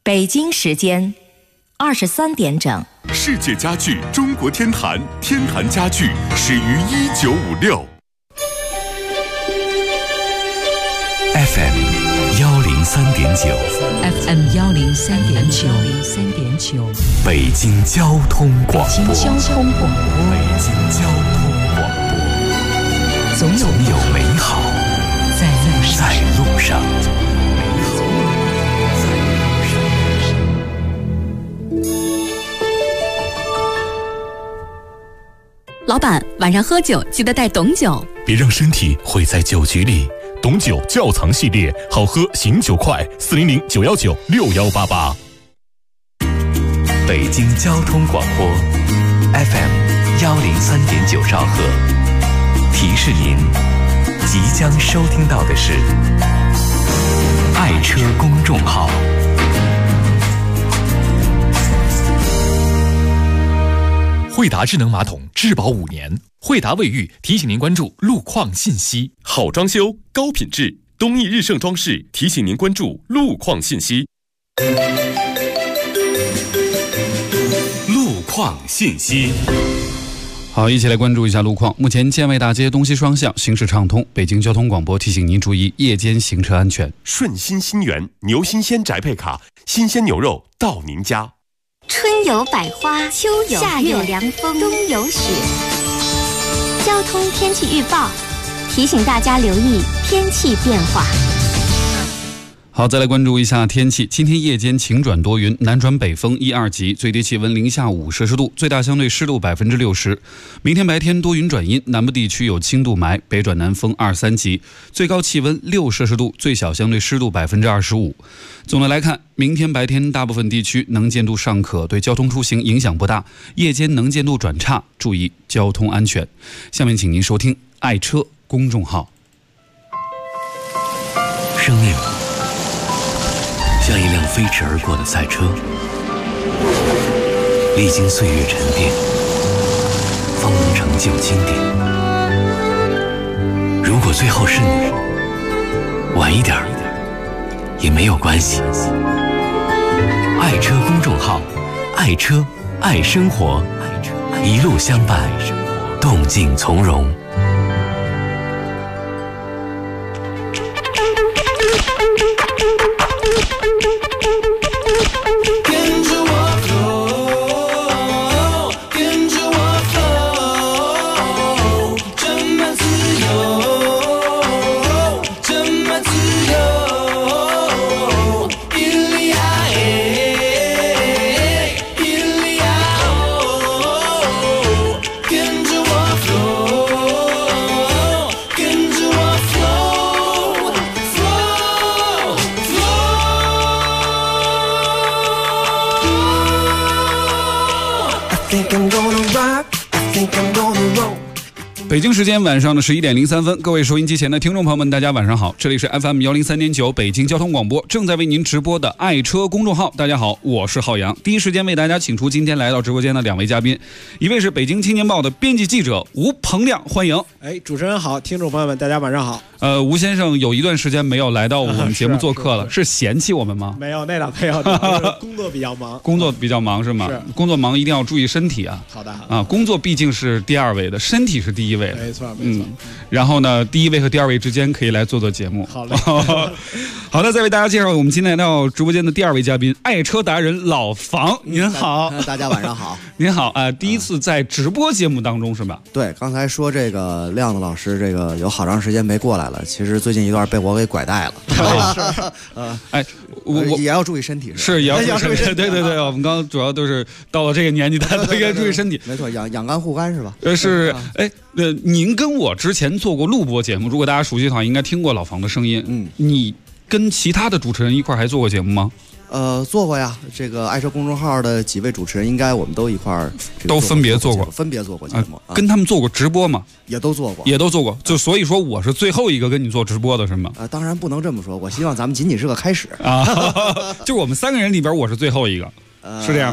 北京时间23点整。 世界家具中国天坛，天坛家具始于1956。 FM 103.9，FM 103.9， 北京交通广播， 北京交通广播，总有美好在路上。 老板，晚上喝酒记得带董酒， 别让身体毁在酒局里。董酒窖藏系列，好喝醒酒快，400-919-6188。 北京交通广播 FM 103.9兆赫，提示您即将收听到的是爱车公众号。 惠达智能马桶质保5年，惠达卫浴提醒您关注路况信息。 好装修高品质，东义日盛装饰提醒您关注路况信息。路况信息。 好，一起来关注一下路况。目前建外大街东西双向行驶畅通，北京交通广播提醒您注意夜间行车安全。 顺心新源牛新鲜宅配卡，新鲜牛肉到您家。 春有百花，秋有夏有凉风，冬有雪。交通天气预报提醒大家留意天气变化。 好，再来关注一下天气。今天夜间晴转多云，南转北风1、2级，最低气温零下5摄氏度，最大相对湿度60%。明天白天多云转阴，南部地区有轻度霾，北转南风2、3级，最高气温6摄氏度，最小相对湿度25%。总的来看，明天白天大部分地区能见度尚可，对交通出行影响不大，夜间能见度转差，注意交通安全。下面请您收听爱车公众号。 生命像一辆飞驰而过的赛车，历经岁月沉淀，方能成就经典。如果最后是你，晚一点也没有关系。爱车公众号，爱车爱生活，一路相伴，动静从容。 北京时间晚上的11点03分，各位收音机前的听众朋友们，大家晚上好，这里是 FM 103.9北京交通广播正在为您直播的爱车公众号。大家好，我是浩洋，第一时间为大家请出今天来到直播间的2位嘉宾，一位是北京青年报的编辑记者吴鹏亮，欢迎。 主持人好，听众朋友们大家晚上好。 吴先生有一段时间没有来到我们节目做客了，是嫌弃我们吗？ 没有，那倒没有，工作比较忙。 工作比较忙是吗？是。工作忙一定要注意身体啊。 好的。 工作毕竟是第2位的，身体是第1位的。 没错。 然后呢，第1位和第2位之间可以来做节目。 好嘞。 好的，再为大家介绍我们今天来到直播间的第2位嘉宾，爱车达人老房，您好。 大家晚上好。 您好第一次在直播节目当中是吧？ 对，刚才说这个亮子老师这个有好长时间没过来了，其实最近一段被我给拐带了。我也要注意身体是也要注意身体。对，我们刚刚主要都是到了这个年纪，大家都应该注意身体。 没错，养肝护肝是吧？ 是。您跟我之前做过录播节目，如果大家熟悉的话，应该听过老房的声音。你跟其他的主持人一块还做过节目吗？ 做过呀。这个爱车公众号的几位主持人，应该我们都一块儿都分别做过节目。跟他们做过直播吗？ 也都做过。 就所以说我是最后一个跟你做直播的是吗？ 当然不能这么说，我希望咱们仅仅是个开始啊。就我们3个人里边，我是最后一个，是这样吧？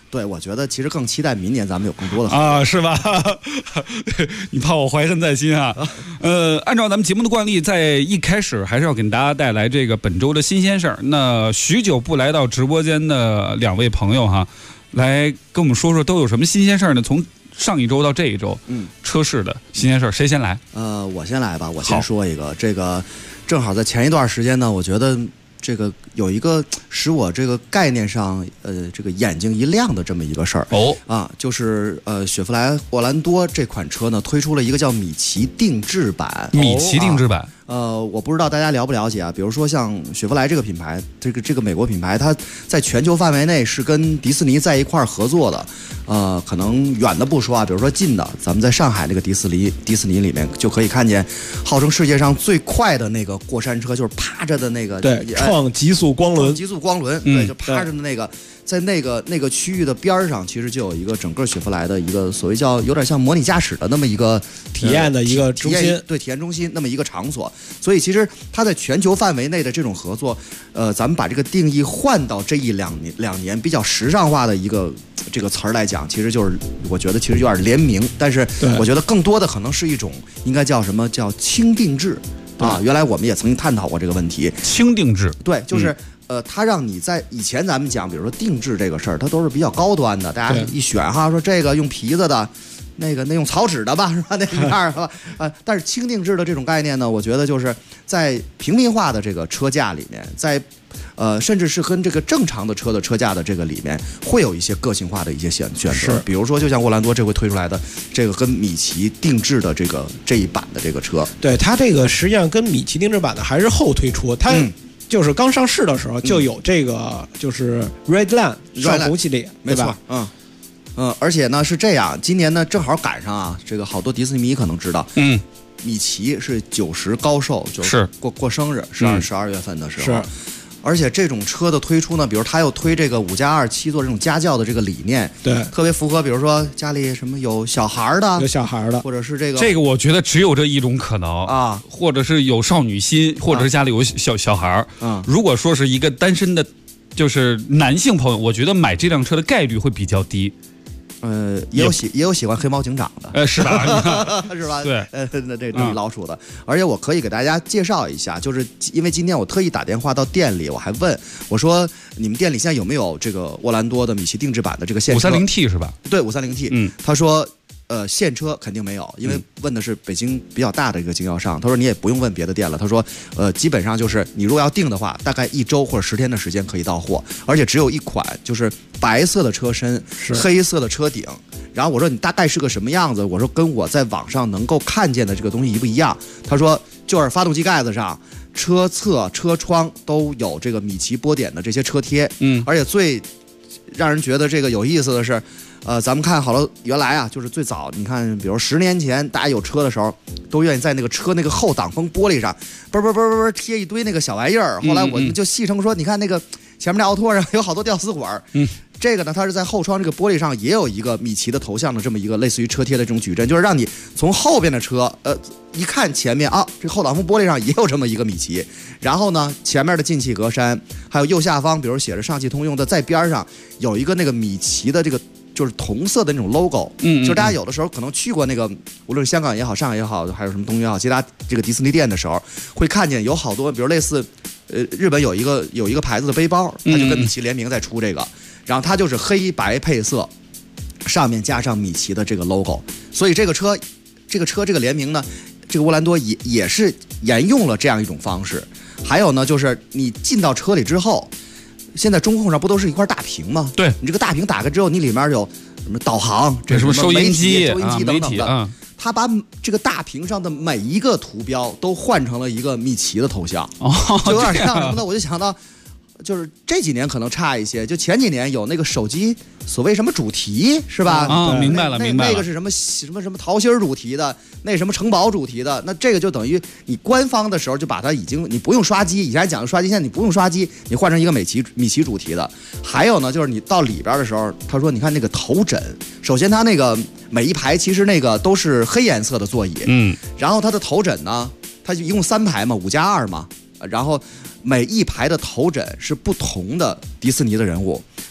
对，我觉得其实更期待明年咱们有更多的啊，是吧？你怕我怀恨在心啊？按照咱们节目的惯例，在一开始还是要给大家带来这个本周的新鲜事儿。那许久不来到直播间的两位朋友哈，来跟我们说说都有什么新鲜事儿呢？从上一周到这一周，车市的新鲜事儿，谁先来？ 我先来吧，我先说一个，这个正好在前一段时间呢，我觉得这个有一个使我这个概念上这个眼睛一亮的这么一个事儿就是雪佛兰沃兰多这款车呢推出了一个叫米奇定制版。 米奇定制版， 我不知道大家了不了解啊？比如说像雪佛兰这个品牌，这个美国品牌，它在全球范围内是跟迪士尼在一块儿合作的。可能远的不说啊，比如说近的，咱们在上海那个迪士尼里面就可以看见，号称世界上最快的那个过山车，就是趴着的那个， 对，创极速光轮， 对，就趴着的那个。在那个区域的边上，其实就有一个整个雪佛兰的一个所谓叫有点像模拟驾驶的那么一个体验的一个中心， 对，体验中心那么一个场所。所以其实它在全球范围内的这种合作，咱们把这个定义换到这两年比较时尚化的一个这个词儿来讲，其实就是我觉得其实有点联名，但是我觉得更多的可能是一种应该叫什么叫轻定制啊。原来我们也曾经探讨过这个问题， 轻定制， 对，就是。它让你在以前咱们讲，比如说定制这个事儿，它都是比较高端的，大家一选哈，说这个用皮子的，那用草纸的吧，是吧？那样是吧？但是轻定制的这种概念呢，我觉得就是在平民化的这个车价里面，在甚至是跟这个正常的车的车价的这个里面，会有一些个性化的一些选择。比如说，就像沃兰多这回推出来的这个跟米奇定制的这一版的这个车， 对它这个实际上跟米奇定制版的还是后推出，它。就是刚上市的时候就有这个，就是 Redline 上红系列， 没错，而且呢是这样，今年呢正好赶上啊，这个好多迪士尼迷可能知道，米奇是90高寿，就是过生日，12月份的时候。 是。 而且这种车的推出呢，比如他又推这个5+27座这种家轿的这个理念， 对， 特别符合，比如说家里什么有小孩的，或者是这个我觉得只有这一种可能啊，或者是有少女心，或者是家里有小孩如果说是一个单身的，就是男性朋友，我觉得买这辆车的概率会比较低。 也有喜欢黑猫警长的， 是吧？ 是吧？ 对， 那这老鼠的，而且我可以给大家介绍一下，就是因为今天我特意打电话到店里，我还问我说你们店里现在有没有这个沃兰多的米奇定制版的这个现车 530T 是吧？ 对，530T。他说现车肯定没有，因为问的是北京比较大的一个经销商。他说你也不用问别的店了，他说基本上就是你如果要订的话，大概1周或者10天的时间可以到货，而且只有一款，就是白色的车身，黑色的车顶。然后我说你大概是个什么样子？我说跟我在网上能够看见的这个东西一不一样？他说就是发动机盖子上、车侧、车窗都有这个米奇波点的这些车贴。而且最让人觉得这个有意思的是。咱们看好了，原来啊，就是最早，你看，比如10年前，大家有车的时候，都愿意在那个车那个后挡风玻璃上，啵贴一堆那个小玩意儿。后来我们就戏称说，你看那个前面那奥拓上有好多吊丝管。这个呢，它是在后窗这个玻璃上也有一个米奇的头像的这么一个类似于车贴的这种矩阵，就是让你从后边的车，一看前面啊，这后挡风玻璃上也有这么一个米奇。然后呢，前面的进气格栅，还有右下方，比如写着上汽通用的，在边上有一个那个米奇的这个。就是同色的那种 logo，就是大家有的时候可能去过那个，无论是香港也好、上海也好，还有什么东京也好，其他这个迪士尼店的时候，会看见有好多，比如类似，日本有一个牌子的背包，它就跟米奇联名在出这个，然后它就是黑白配色，上面加上米奇的这个 logo， 所以这个车这个联名呢，这个沃兰多也是沿用了这样一种方式。还有呢，就是你进到车里之后。现在中控上不都是一块大屏吗？ 对， 你这个大屏打开之后，你里面有什么导航，这什么收音机等等的。他把这个大屏上的每一个图标都换成了一个米奇的头像，就有点像什么呢？我就想到，就是这几年可能差一些，就前几年有那个手机所谓什么主题是吧？ 明白了。 那个是什么桃心主题的，那什么城堡主题的，那这个就等于你官方的时候就把它你不用刷机，以前讲的刷机，现在你不用刷机，你换成一个米奇主题的。还有呢，就是你到里边的时候，他说你看那个头枕，首先它那个每一排其实那个都是黑颜色的座椅，然后它的头枕呢，它就一共3排嘛，5+2嘛，然后每一排的头枕是不同的迪士尼的人物。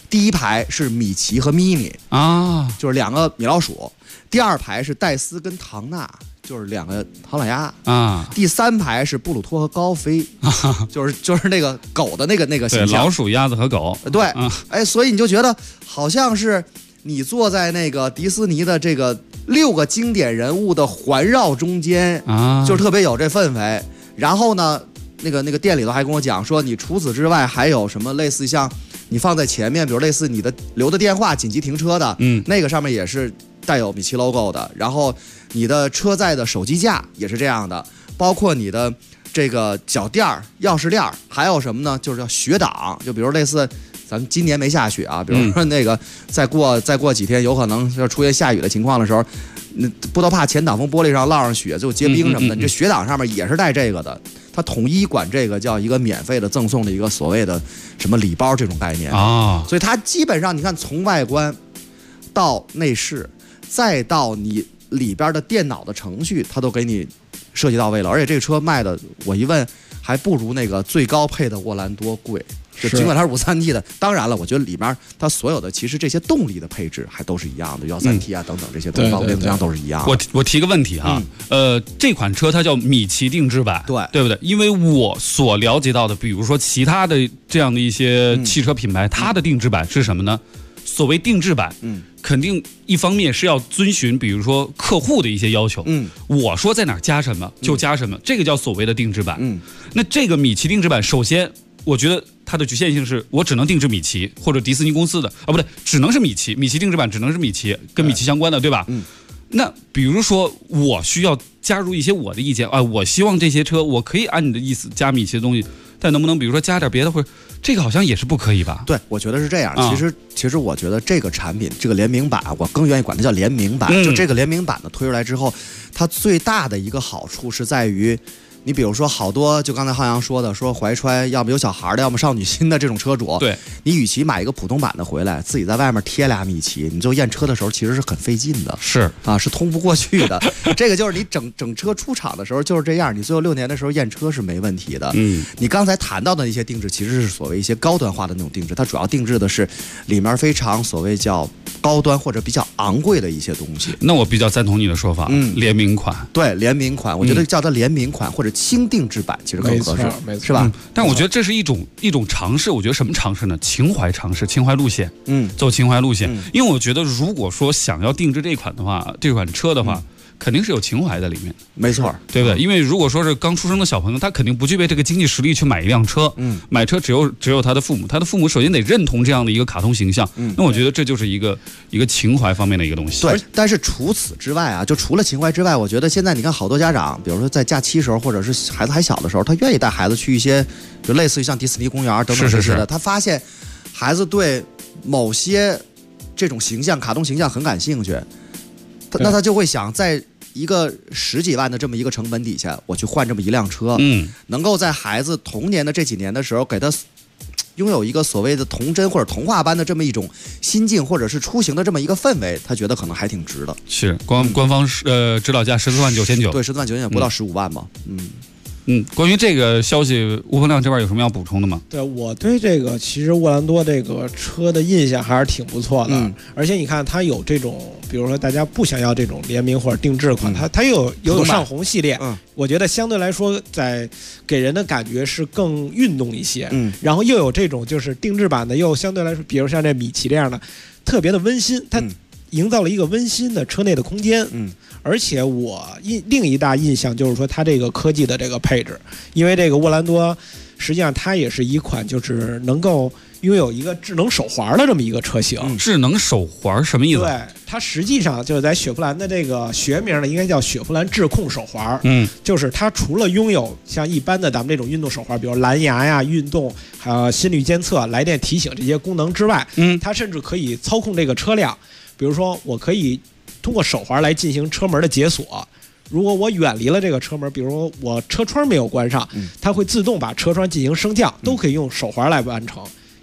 第一排是米奇和咪咪啊， 就是2个米老鼠；第2排是戴斯跟唐纳，就是2个唐老鸭啊； 第3排是布鲁托和高飞，就是那个狗的那个形象， 对，老鼠、鸭子和狗。 对，哎，所以你就觉得好像是你坐在那个迪士尼的这个6个经典人物的环绕中间啊， 就是特别有这氛围。然后呢，那个店里头还跟我讲说，你除此之外还有什么类似像。你放在前面，比如类似你的留的电话紧急停车的，那个上面也是带有米奇 logo 的。然后你的车载的手机架也是这样的，包括你的这个脚垫、钥匙链，还有什么呢？就是叫雪挡，就比如类似咱们今年没下雪啊，比如说那个再过几天有可能要出现下雨的情况的时候，不都怕前挡风玻璃上落上雪就结冰什么的？这雪挡上面也是带这个的。它统一管这个叫一个免费的赠送的一个所谓的什么礼包这种概念啊， 所以它基本上你看从外观到内饰，再到你里边的电脑的程序，它都给你设计到位了。而且这个车卖的，我一问还不如那个最高配的沃兰多贵。就尽管它是53T 的，当然了，我觉得里面它所有的其实这些动力的配置还都是一样的，1.3T 啊等等这些东西，包括变速箱都是一样的。 我提个问题哈，这款车它叫米奇定制版，对不对？因为我所了解到的，比如说其他的这样的一些汽车品牌，它的定制版是什么呢？所谓定制版，肯定一方面是要遵循，比如说客户的一些要求，我说在哪儿加什么就加什么，这个叫所谓的定制版。那这个米奇定制版，首先我觉得它的局限性是我只能定制米奇或者迪士尼公司的不对，只能是米奇定制版只能是米奇跟米奇相关的，对吧？那比如说我需要加入一些我的意见啊，我希望这些车我可以按你的意思加米奇的东西，但能不能比如说加点别的，或者这个好像也是不可以吧？ 对，我觉得是这样。其实我觉得这个产品这个联名版，我更愿意管它叫联名版。就这个联名版的推出来之后，它最大的一个好处是在于。你比如说好多就刚才浩洋说的，说怀揣要么有小孩的，要么少女心的这种车主， 对， 你与其买一个普通版的回来，自己在外面贴俩米奇，你就验车的时候其实是很费劲的， 是啊，是通不过去的。这个就是你整车出厂的时候就是这样，你最后6年的时候验车是没问题的。你刚才谈到的那些定制其实是所谓一些高端化的那种定制，它主要定制的是里面非常所谓叫高端或者比较昂贵的一些东西。 那我比较赞同你的说法，联名款， 对，联名款，我觉得叫它联名款或者轻定制版其实更合适，是吧？ 但我觉得这是一种尝试。我觉得什么尝试呢？情怀尝试，情怀路线，走情怀路线。因为我觉得如果说想要定制这款的话，这款车的话。肯定是有情怀在里面， 没错， 对不对？因为如果说是刚出生的小朋友，他肯定不具备这个经济实力去买一辆车，买车只有他的父母首先得认同这样的一个卡通形象，那我觉得这就是一个情怀方面的一个东西。 对，但是除此之外啊，就除了情怀之外，我觉得现在你看好多家长，比如说在假期时候，或者是孩子还小的时候，他愿意带孩子去一些，就类似于像迪士尼公园等等这些的，他发现孩子对某些这种形象、卡通形象很感兴趣。那他就会想，在一个10几万的这么一个成本底下，我去换这么一辆车，能够在孩子童年的这几年的时候，给他拥有一个所谓的童真或者童话般的这么一种心境，或者是出行的这么一个氛围，他觉得可能还挺值的。 是官方指导价14.999万， 对，14.999万不到15万嘛， 关于这个消息，吴鹏亮这边有什么要补充的吗？ 对，我对这个其实沃兰多这个车的印象还是挺不错的，而且你看它有这种，比如说大家不想要这种联名或者定制款，它有上红系列，我觉得相对来说在给人的感觉是更运动一些，然后又有这种就是定制版的，又相对来说，比如像这米奇这样的，特别的温馨，它营造了一个温馨的车内的空间，而且我另一大印象就是说它这个科技的这个配置，因为这个沃兰多实际上它也是一款就是能够拥有一个智能手环的这么一个车型。 智能手环什么意思？ 对，它实际上就是在雪佛兰的这个学名呢，应该叫雪佛兰智控手环。就是它除了拥有像一般的咱们这种运动手环，比如蓝牙呀、运动、还有心率监测、来电提醒这些功能之外，它甚至可以操控这个车辆。比如说，我可以通过手环来进行车门的解锁。如果我远离了这个车门，比如说我车窗没有关上，它会自动把车窗进行升降，都可以用手环来完成。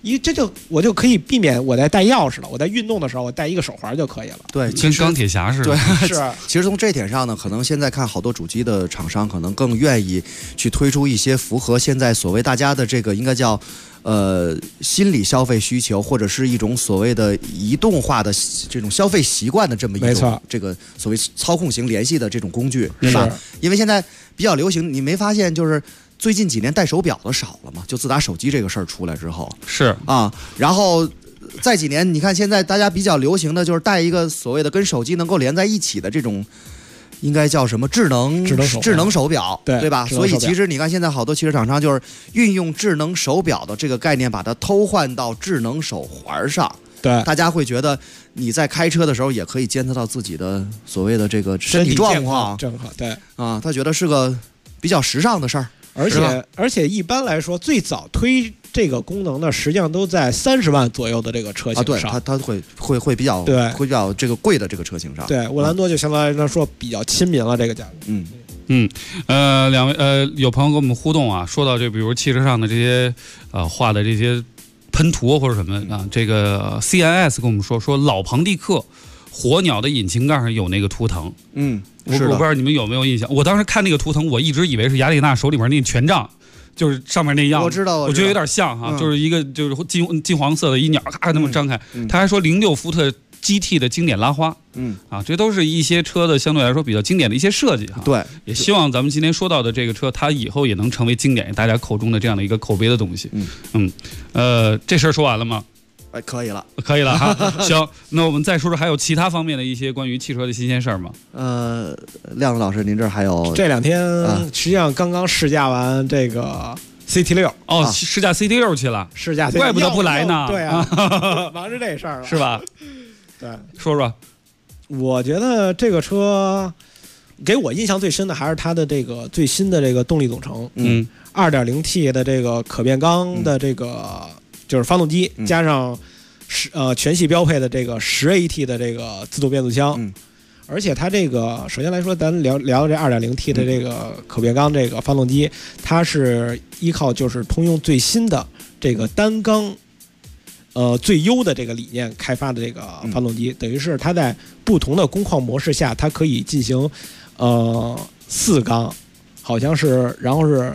我就可以避免我在带钥匙了。我在运动的时候，我带一个手环就可以了。 对， 跟钢铁侠似的。 对， 是。 其实从这点上呢，可能现在看好多主机的厂商可能更愿意去推出一些符合现在所谓大家的这个应该叫心理消费需求，或者是一种所谓的移动化的这种消费习惯的这么一种这个所谓操控型联系的这种工具，对吧？因为现在比较流行，你没发现就是最近几年戴手表的少了吗？就自打手机这个事儿出来之后， 是啊，然后再几年，你看现在大家比较流行的就是戴一个所谓的跟手机能够连在一起的这种。应该叫什么智能手表，对吧？所以其实你看，现在好多汽车厂商就是运用智能手表的这个概念，把它偷换到智能手环上。 对， 大家会觉得你在开车的时候也可以监测到自己的所谓的这个身体状况， 正好对啊，他觉得是个比较时尚的事儿。 而且一般来说，最早推这个功能的，实际上都在30万左右的这个车型上。 对，它会比较会比较这个贵的这个车型上。 对，沃兰多就相对来说比较亲民了这个价格。 两位有朋友跟我们互动啊，说到这，比如汽车上的这些画的这些喷涂或者什么啊，这个 CIS 跟我们说老庞蒂克火鸟的引擎盖上有那个图腾。我不知道你们有没有印象？我当时看那个图腾，我一直以为是雅典娜手里面那个权杖，就是上面那样。 我知道， 我觉得有点像哈，就是一个就是金黄色的一鸟，咔那么张开。他还说06福特 GT 的经典拉花，这都是一些车的相对来说比较经典的一些设计哈。 对， 也希望咱们今天说到的这个车，它以后也能成为经典，大家口中的这样的一个口碑的东西。这事儿说完了吗？ 可以了哈。行，那我们再说说还有其他方面的一些关于汽车的新鲜事儿吗？ 亮子老师，您这还有这2天实际上刚刚试驾完这个 CT6 试驾 CT6 去了， 试驾， 怪不得不来呢。 对啊，忙着这事儿了， 是吧？ 对， 说说， 我觉得这个车给我印象最深的还是它的这个最新的这个动力总成，2.0T 的这个可变缸的这个就是发动机，加上全系标配的这个10AT 的这个自动变速箱，而且它这个首先来说，咱聊这 2.0T 的这个可变缸这个发动机，它是依靠就是通用最新的这个单缸最优的这个理念开发的这个发动机，等于是它在不同的工况模式下，它可以进行4缸，好像是，然后是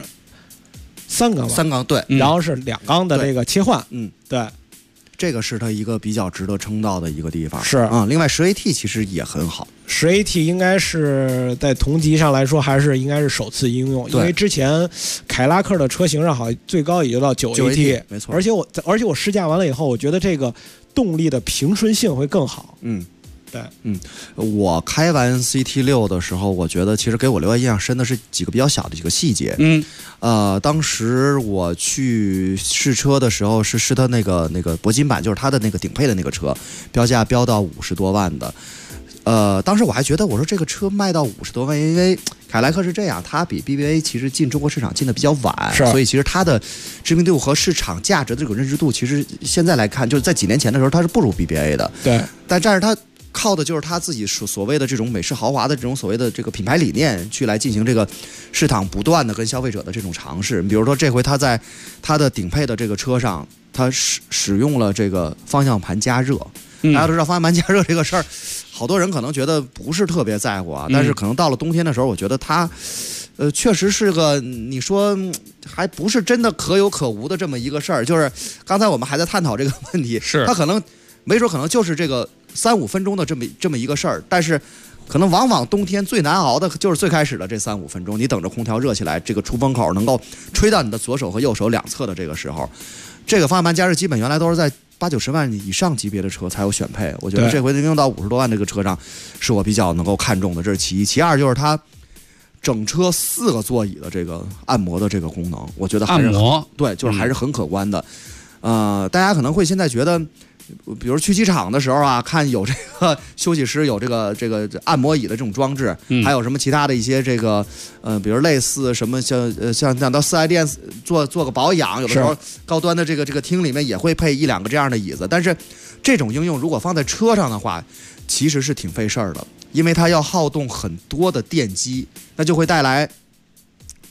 3缸吧 ，3缸对， 然后是2缸的这个切换，对， 这个是它一个比较值得称道的一个地方。 是另外10AT 其实也很好 ，10AT 应该是在同级上来说还是应该是首次应用，因为之前凯拉克的车型上好像最高也就到9AT， 没错。 而且我试驾完了以后，我觉得这个动力的平顺性会更好。对， 我开完 CT6 的时候，我觉得其实给我留下印象深的是几个比较小的几个细节。当时我去试车的时候是试它那个铂金版，就是它的那个顶配的那个车，标价标到50多万的。当时我还觉得，我说这个车卖到50多万，因为凯莱克是这样，它比 BBA 其实进中国市场进的比较晚，所以其实它的知名度和市场价值的这种认知度，其实现在来看，就是在几年前的时候，它是不如 BBA 的。 对， 但是它靠的就是他自己所谓的这种美式豪华的这种所谓的这个品牌理念去来进行这个市场不断的跟消费者的这种尝试。比如说这回他在他的顶配的这个车上，他使用了这个方向盘加热。大家都知道方向盘加热这个事儿，好多人可能觉得不是特别在乎啊，但是可能到了冬天的时候，我觉得它确实是个你说还不是真的可有可无的这么一个事儿。就是刚才我们还在探讨这个问题， 是它可能没准可能就是这个3-5分钟的这么一个事儿，但是可能往往冬天最难熬的就是最开始的这3-5分钟，你等着空调热起来，这个出风口能够吹到你的左手和右手两侧的这个时候，这个方向盘加热基本原来都是在80-90万以上级别的车才有选配，我觉得这回能用到50多万这个车上，是我比较能够看重的，这是其一。其二就是它整车4个座椅的这个按摩的这个功能，我觉得还是按摩对，就是还是很可观的。大家可能会现在觉得，比如去机场的时候啊，看有这个休息室有这个按摩椅的这种装置，还有什么其他的一些这个比如类似什么像到4S店做个保养，有的时候高端的这个厅里面也会配1-2个这样的椅子。但是这种应用如果放在车上的话，其实是挺费事儿的，因为它要耗动很多的电机，那就会带来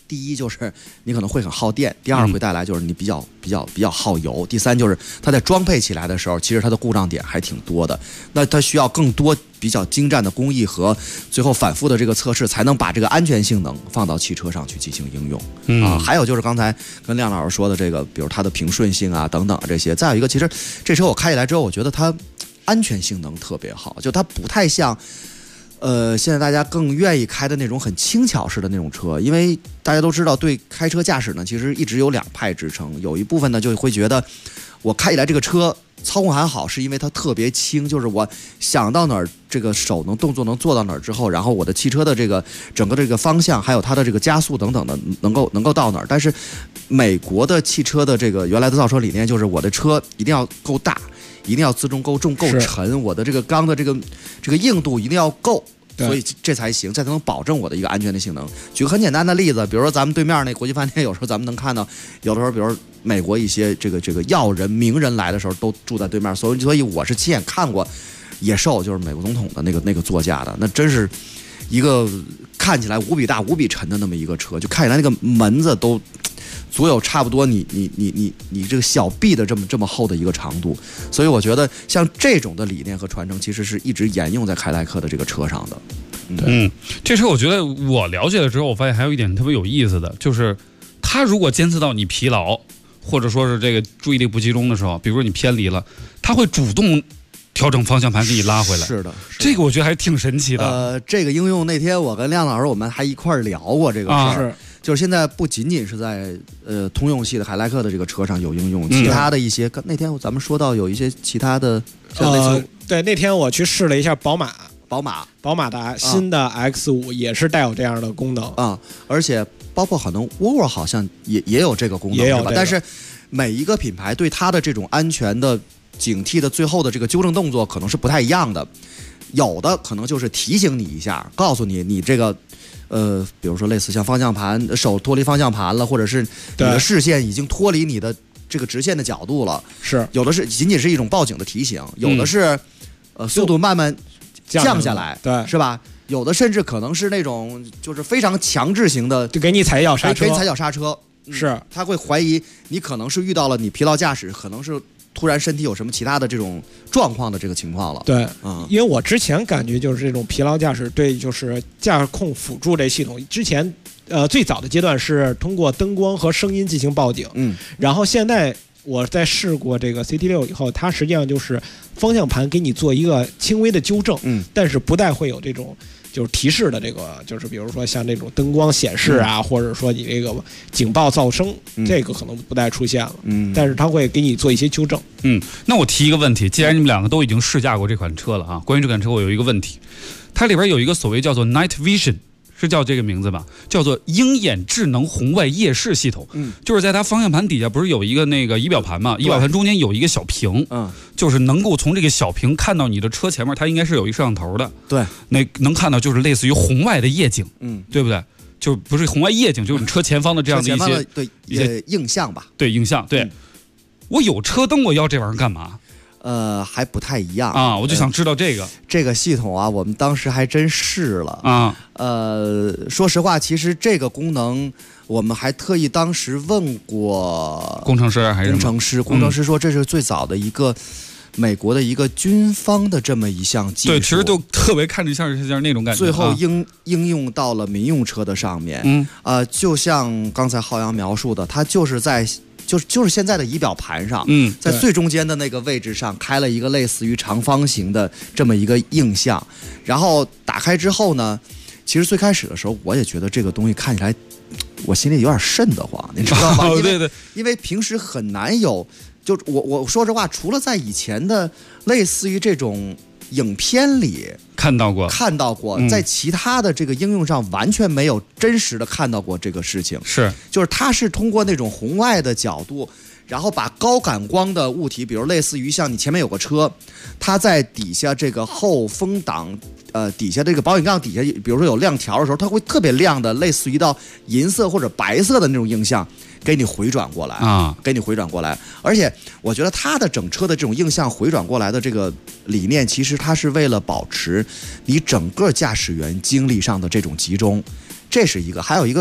第一就是你可能会很耗电，第二会带来就是你比较耗油，第三就是它在装配起来的时候，其实它的故障点还挺多的，那它需要更多比较精湛的工艺和最后反复的这个测试，才能把这个安全性能放到汽车上去进行应用。还有就是刚才跟亮老师说的这个，比如它的平顺性啊等等这些。再有一个，其实这车我开起来之后，我觉得它安全性能特别好，就它不太像现在大家更愿意开的那种很轻巧式的那种车，因为大家都知道，对开车驾驶呢，其实一直有两派之称，有一部分呢就会觉得我开起来这个车操控还好，是因为它特别轻，就是我想到哪儿，这个手动作能做到哪儿之后，然后我的汽车的这个整个这个方向，还有它的这个加速等等的，能够到哪儿。但是美国的汽车的这个原来的造车理念就是，我的车一定要够大，一定要自重够重够沉，我的这个钢的这个硬度一定要够。所以这才行，这才能保证我的一个安全的性能。举个很简单的例子，比如说咱们对面那国际饭店，有时候咱们能看到，有的时候，比如美国一些这个要人名人来的时候，都住在对面，所以我是亲眼看过野兽，就是美国总统的那个座驾的，那真是一个看起来无比大无比沉的那么一个车，就看起来那个门子都足有差不多你这个小臂的这么厚的一个长度，所以我觉得像这种的理念和传承，其实是一直沿用在凯莱克的这个车上的。 这车我觉得我了解了之后，我发现还有一点特别有意思的，就是它如果监测到你疲劳，或者说是这个注意力不集中的时候，比如说你偏离了，它会主动调整方向盘给你拉回来。 是的， 这个我觉得还挺神奇的。 这个应用那天我跟亮老师我们还一块聊过这个事儿。就是现在不仅仅是在通用系的凯莱克的这个车上有应用，其他的一些那天咱们说到有一些其他的， 对，那天我去试了一下宝马的新的 X5 也是带有这样的功能啊，而且包括可能沃尔沃好像也有这个功能， 也有是吧？但是每一个品牌对它的这种安全的警惕的最后的这个纠正动作可能是不太一样的，有的可能就是提醒你一下，告诉你这个。比如说类似像方向盘，手脱离方向盘了，或者是你的视线已经脱离你的这个直线的角度了， 是有的是仅仅是一种报警的提醒，有的是速度慢慢降下来， 对， 是吧？有的甚至可能是那种就是非常强制型的， 就给你踩脚刹车， 给你踩脚刹车， 是他会怀疑你可能是遇到了你疲劳驾驶，可能是突然身体有什么其他的这种状况的这个情况了。 对，因为我之前感觉就是这种疲劳驾驶对就是驾控辅助这系统，之前最早的阶段是通过灯光和声音进行报警，然后现在我在试过这个 CT6 以后，它实际上就是方向盘给你做一个轻微的纠正，但是不带会有这种就是提示的这个，就是比如说像这种灯光显示啊，或者说你这个警报噪声，这个可能不带出现了，但是它会给你做一些纠正。 那我提一个问题，既然你们两个都已经试驾过这款车了啊，关于这款车我有一个问题，它里边有一个所谓叫做 Night Vision。是叫这个名字吧，叫做鹰眼智能红外夜视系统。就是在它方向盘底下不是有一个那个仪表盘吗？仪表盘中间有一个小屏，就是能够从这个小屏看到你的车前面，它应该是有一个摄像头的。 对， 那能看到就是类似于红外的夜景，对不对？就不是红外夜景，就是你车前方的这样的一些映像吧。 对，映像。对，我有车灯，我要这玩意儿干嘛？ 还不太一样啊，我就想知道这个系统啊，我们当时还真试了啊。 说实话，其实这个功能我们还特意当时问过工程师还是工程师说这是最早的一个美国的一个军方的这么一项技术。 对，其实就特别看着像那种感觉。 最后应用到了民用车的上面。就像刚才浩洋描述的，它就是在。就是现在的仪表盘上，在最中间的那个位置上开了一个类似于长方形的这么一个映像，然后打开之后呢，其实最开始的时候我也觉得这个东西看起来，我心里有点瘆得慌，你知道吗？因为平时很难有，就我说实话，除了在以前的类似于这种影片里看到过， 在其他的这个应用上完全没有真实的看到过这个事情。就是它是通过那种红外的角度，然后把高感光的物体，比如类似于像你前面有个车，它在底下这个后风挡底下这个保险杠底下，比如说有亮条的时候，它会特别亮的，类似于到银色或者白色的那种映像。给你回转过来而且我觉得它的整车的这种映像回转过来的这个理念，其实它是为了保持你整个驾驶员精力上的这种集中，这是一个。还有一个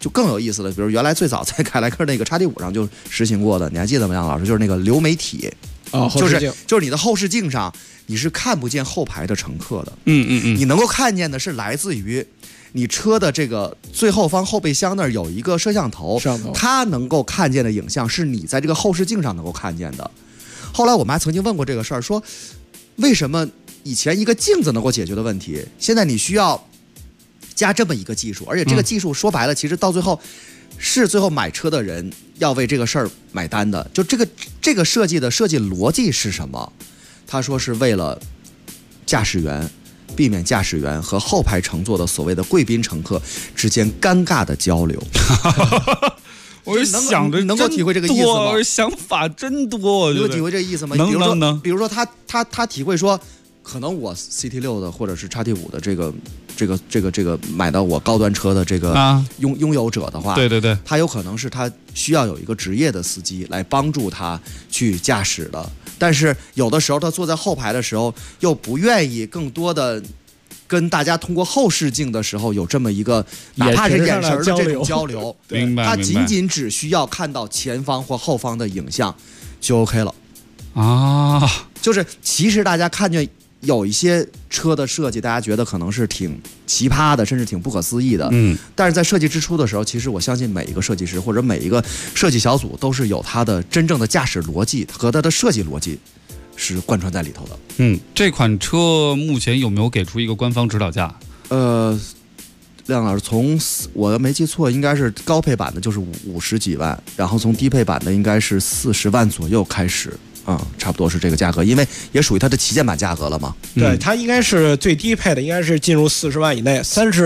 就更有意思了。比如原来最早在凯莱克那个 XT5上就实行过的，你还记得吗，杨老师？就是那个流媒体。就是你的后视镜上你是看不见后排的乘客的，你能够看见的是来自于你车的这个最后方后备箱那儿有一个摄像头，它能够看见的影像是你在这个后视镜上能够看见的。后来我们还曾经问过这个事儿，说为什么以前一个镜子能够解决的问题，现在你需要加这么一个技术，而且这个技术说白了，其实到最后是最后买车的人要为这个事儿买单的。就这个设计的设计逻辑是什么？他说是为了避免驾驶员和后排乘坐的所谓的贵宾乘客之间尴尬的交流。 我想着能够体会这个意思吗？ 想法真多， 能够体会这个意思吗？ 能。 比如说他体会说，可能我 CT6 的或者是 XT5 的这个买到我高端车的这个拥有者的话， 对， 他有可能是他需要有一个职业的司机来帮助他去驾驶的，但是有的时候他坐在后排的时候又不愿意更多的跟大家通过后视镜的时候有这么一个哪怕是眼神的这种交流， 明白？ 他仅仅只需要看到前方或后方的影像就 OK 了啊。 就是其实大家看见有一些车的设计，大家觉得可能是挺奇葩的，甚至挺不可思议的。但是在设计之初的时候，其实我相信每一个设计师或者每一个设计小组都是有他的真正的驾驶逻辑和他的设计逻辑是贯穿在里头的。 这款车目前有没有给出一个官方指导价？ 亮老师，从我没记错，应该是高配版的就是50几万，然后从低配版的应该是40万左右开始。差不多是这个价格，因为也属于它的旗舰版价格了嘛。 对，它应该是最低配的，应该是进入40万以内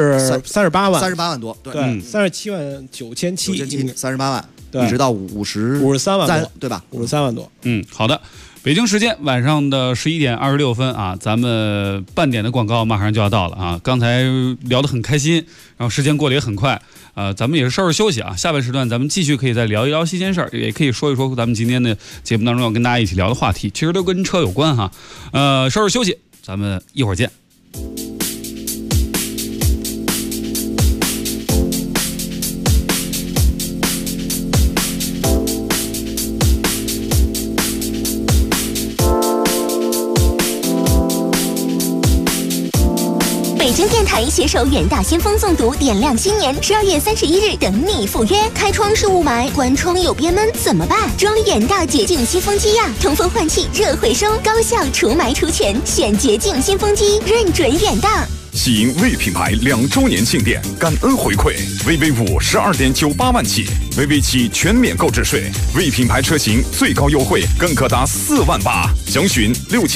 ，38 万多，对 ，37万9700，38 万， 对， 一直到53 万多， 对吧 ？53万多。 好的。北京时间晚上的11点26分啊，咱们半点的广告马上就要到了啊。刚才聊得很开心，然后时间过得也很快，咱们也是稍事休息啊。下半时段咱们继续可以再聊一聊新鲜事儿，也可以说一说咱们今天的节目当中要跟大家一起聊的话题，其实都跟车有关哈。稍事休息，咱们一会儿见。 北京电台携手远大先锋诵读，点亮新年，12月31日等你赴约。开窗是雾霾，关窗有憋闷怎么办？装远大洁净新风机呀，通风换气，热回收，高效除霾除醛，选洁净新风机，认准远大。 喜迎魏品牌2周年庆典，感恩回馈，VV5 12.98万起，VV7全免购置税，魏品牌车型最高优惠更可达4万8，详询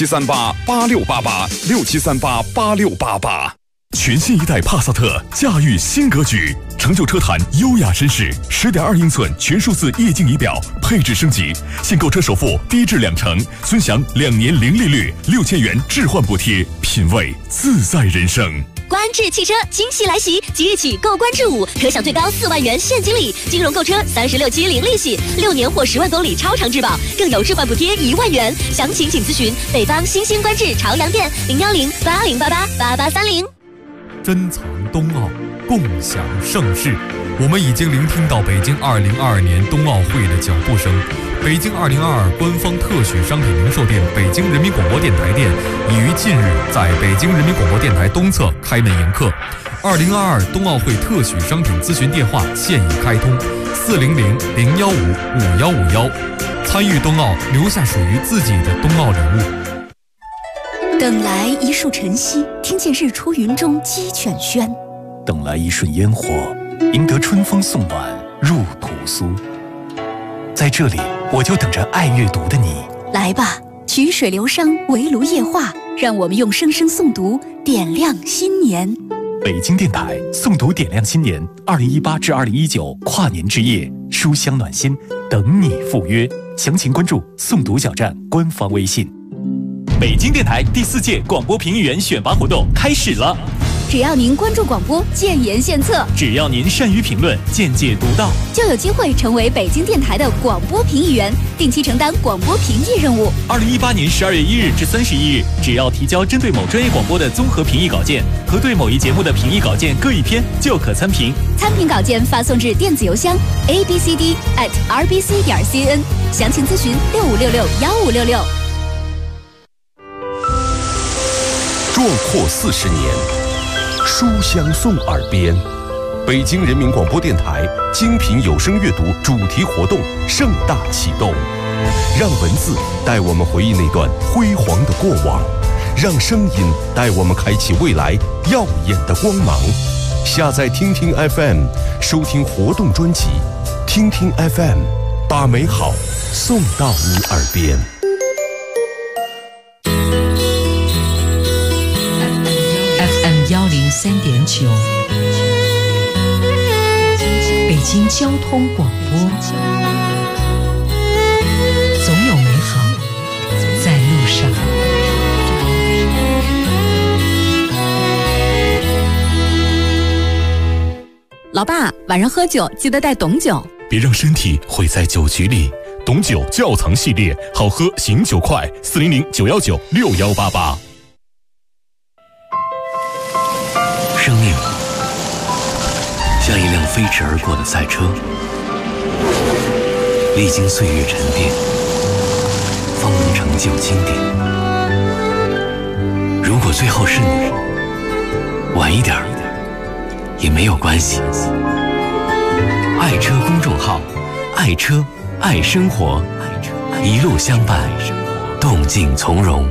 67388688，67388688。全新一代帕萨特驾驭新格局，成就车坛优雅绅士，10.2英寸全数字液晶仪表，配置升级，现购车首付低至2成，尊享2年零利率，6000元置换补贴，品味自在人生。 观致汽车惊喜来袭，即日起购观致5，可享最高4万元现金礼，金融购车36期零利息，6年或10万公里超长质保，更有置换补贴1万元。详情请咨询北方新兴观致朝阳店01080888830。 珍藏冬奥，共享盛世。我们已经聆听到北京2022年冬奥会的脚步声。北京2022官方特许商品零售店北京人民广播电台店已于近日在北京人民广播电台东侧开门迎客。2022冬奥会特许商品咨询电话现已开通，400-015-5151。参与冬奥，留下属于自己的冬奥礼物。 等来一束晨曦，听见日出云中鸡犬喧； 等来一瞬烟火，赢得春风送暖入屠苏。在这里，我就等着爱阅读的你。 来吧，曲水流觞，围炉夜话，让我们用声声诵读点亮新年。 北京电台诵读点亮新年，2018至2019跨年之夜，书香暖心，等你赴约。详情关注诵读小站官方微信。 北京电台第4届广播评议员选拔活动开始了。 只要您关注广播，建言献策； 只要您善于评论，见解独到， 就有机会成为北京电台的广播评议员，定期承担广播评议任务。 2018年12月1日至31日，只要提交针对某专业广播的综合评议稿件和对某一节目的评议稿件各一篇，就可参评。 参评稿件发送至电子邮箱 abcd@rbc.cn， 详情咨询65661566。 壮阔40年，书香送耳边。北京人民广播电台精品有声阅读主题活动盛大启动，让文字带我们回忆那段辉煌的过往，让声音带我们开启未来耀眼的光芒。下载听听 FM， 收听活动专辑，听听 FM， 把美好送到你耳边。 103.9，北京交通广播，总有美好在路上。 老爸，晚上喝酒记得带董酒， 别让身体毁在酒局里。董酒窖藏系列，好喝醒酒快，400-919-6188。 生命像一辆飞驰而过的赛车，历经岁月沉淀，方能成就经典。如果最后是你，晚一点也没有关系。爱车公众号，爱车爱生活，一路相伴，动静从容。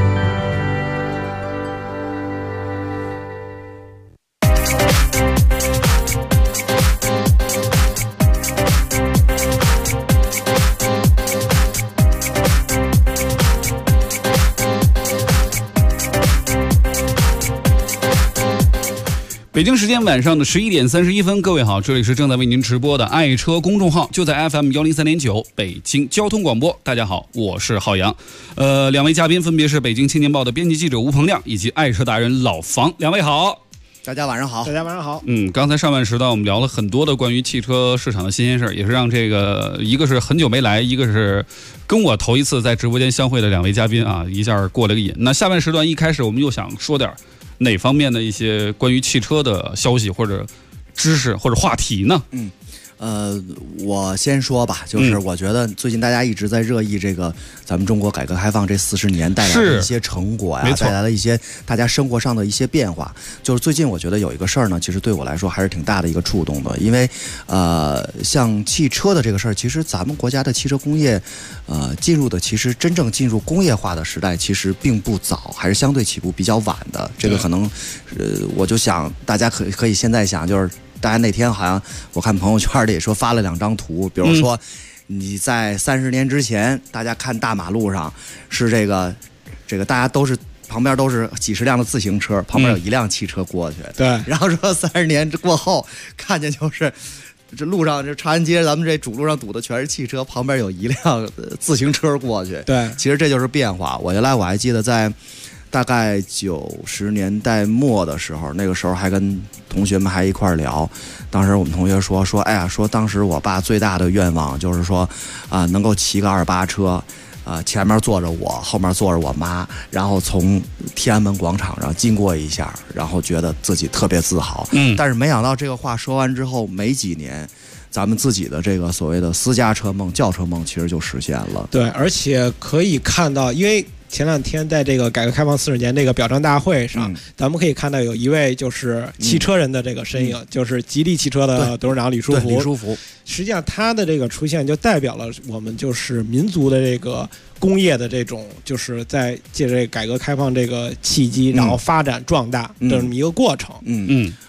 北京时间晚上的11:31，各位好，这里是正在为您直播的爱车公众号，就在 FM 103.9北京交通广播。大家好，我是浩洋。两位嘉宾分别是北京青年报的编辑记者吴鹏亮以及爱车达人老房，两位好。 大家晚上好， 大家晚上好。 刚才上半时段我们聊了很多的关于汽车市场的新鲜事，也是让这个一个是很久没来，一个是跟我头一次在直播间相会的两位嘉宾啊，一下过了个瘾。那下半时段一开始我们又想说点哪方面的一些关于汽车的消息或者知识或者话题呢？ 我先说吧，就是我觉得最近大家一直在热议这个咱们中国改革开放这40年带来的一些成果呀，带来了一些大家生活上的一些变化。就是最近我觉得有一个事儿呢，其实对我来说还是挺大的一个触动的，因为像汽车的这个事儿，其实咱们国家的汽车工业其实真正进入工业化的时代其实并不早，还是相对起步比较晚的。这个可能我就想大家可以现在想，就是大家那天好像我看朋友圈里也说发了2张图，比如说你在30年之前，大家看大马路上是这个大家都是旁边都是几十辆的自行车，旁边有一辆汽车过去， 对， 然后说30年过后看见就是这路上这长安街咱们这主路上堵的全是汽车，旁边有一辆自行车过去， 对， 其实这就是变化。我原来我还记得在大概90年代末的时候，那个时候还跟同学们还一块聊，当时我们同学说哎呀，说当时我爸最大的愿望就是说能够骑个28车，前面坐着我，后面坐着我妈，然后从天安门广场上经过一下，然后觉得自己特别自豪。但是没想到这个话说完之后没几年，咱们自己的这个所谓的私家车梦、轿车梦其实就实现了。 对，而且可以看到，因为前2天在这个改革开放40年这个表彰大会上，咱们可以看到有一位就是汽车人的这个身影，就是吉利汽车的董事长李书福。实际上他的这个出现就代表了我们就是民族的这个工业的这种，就是在借着改革开放这个契机，然后发展壮大的这么一个过程。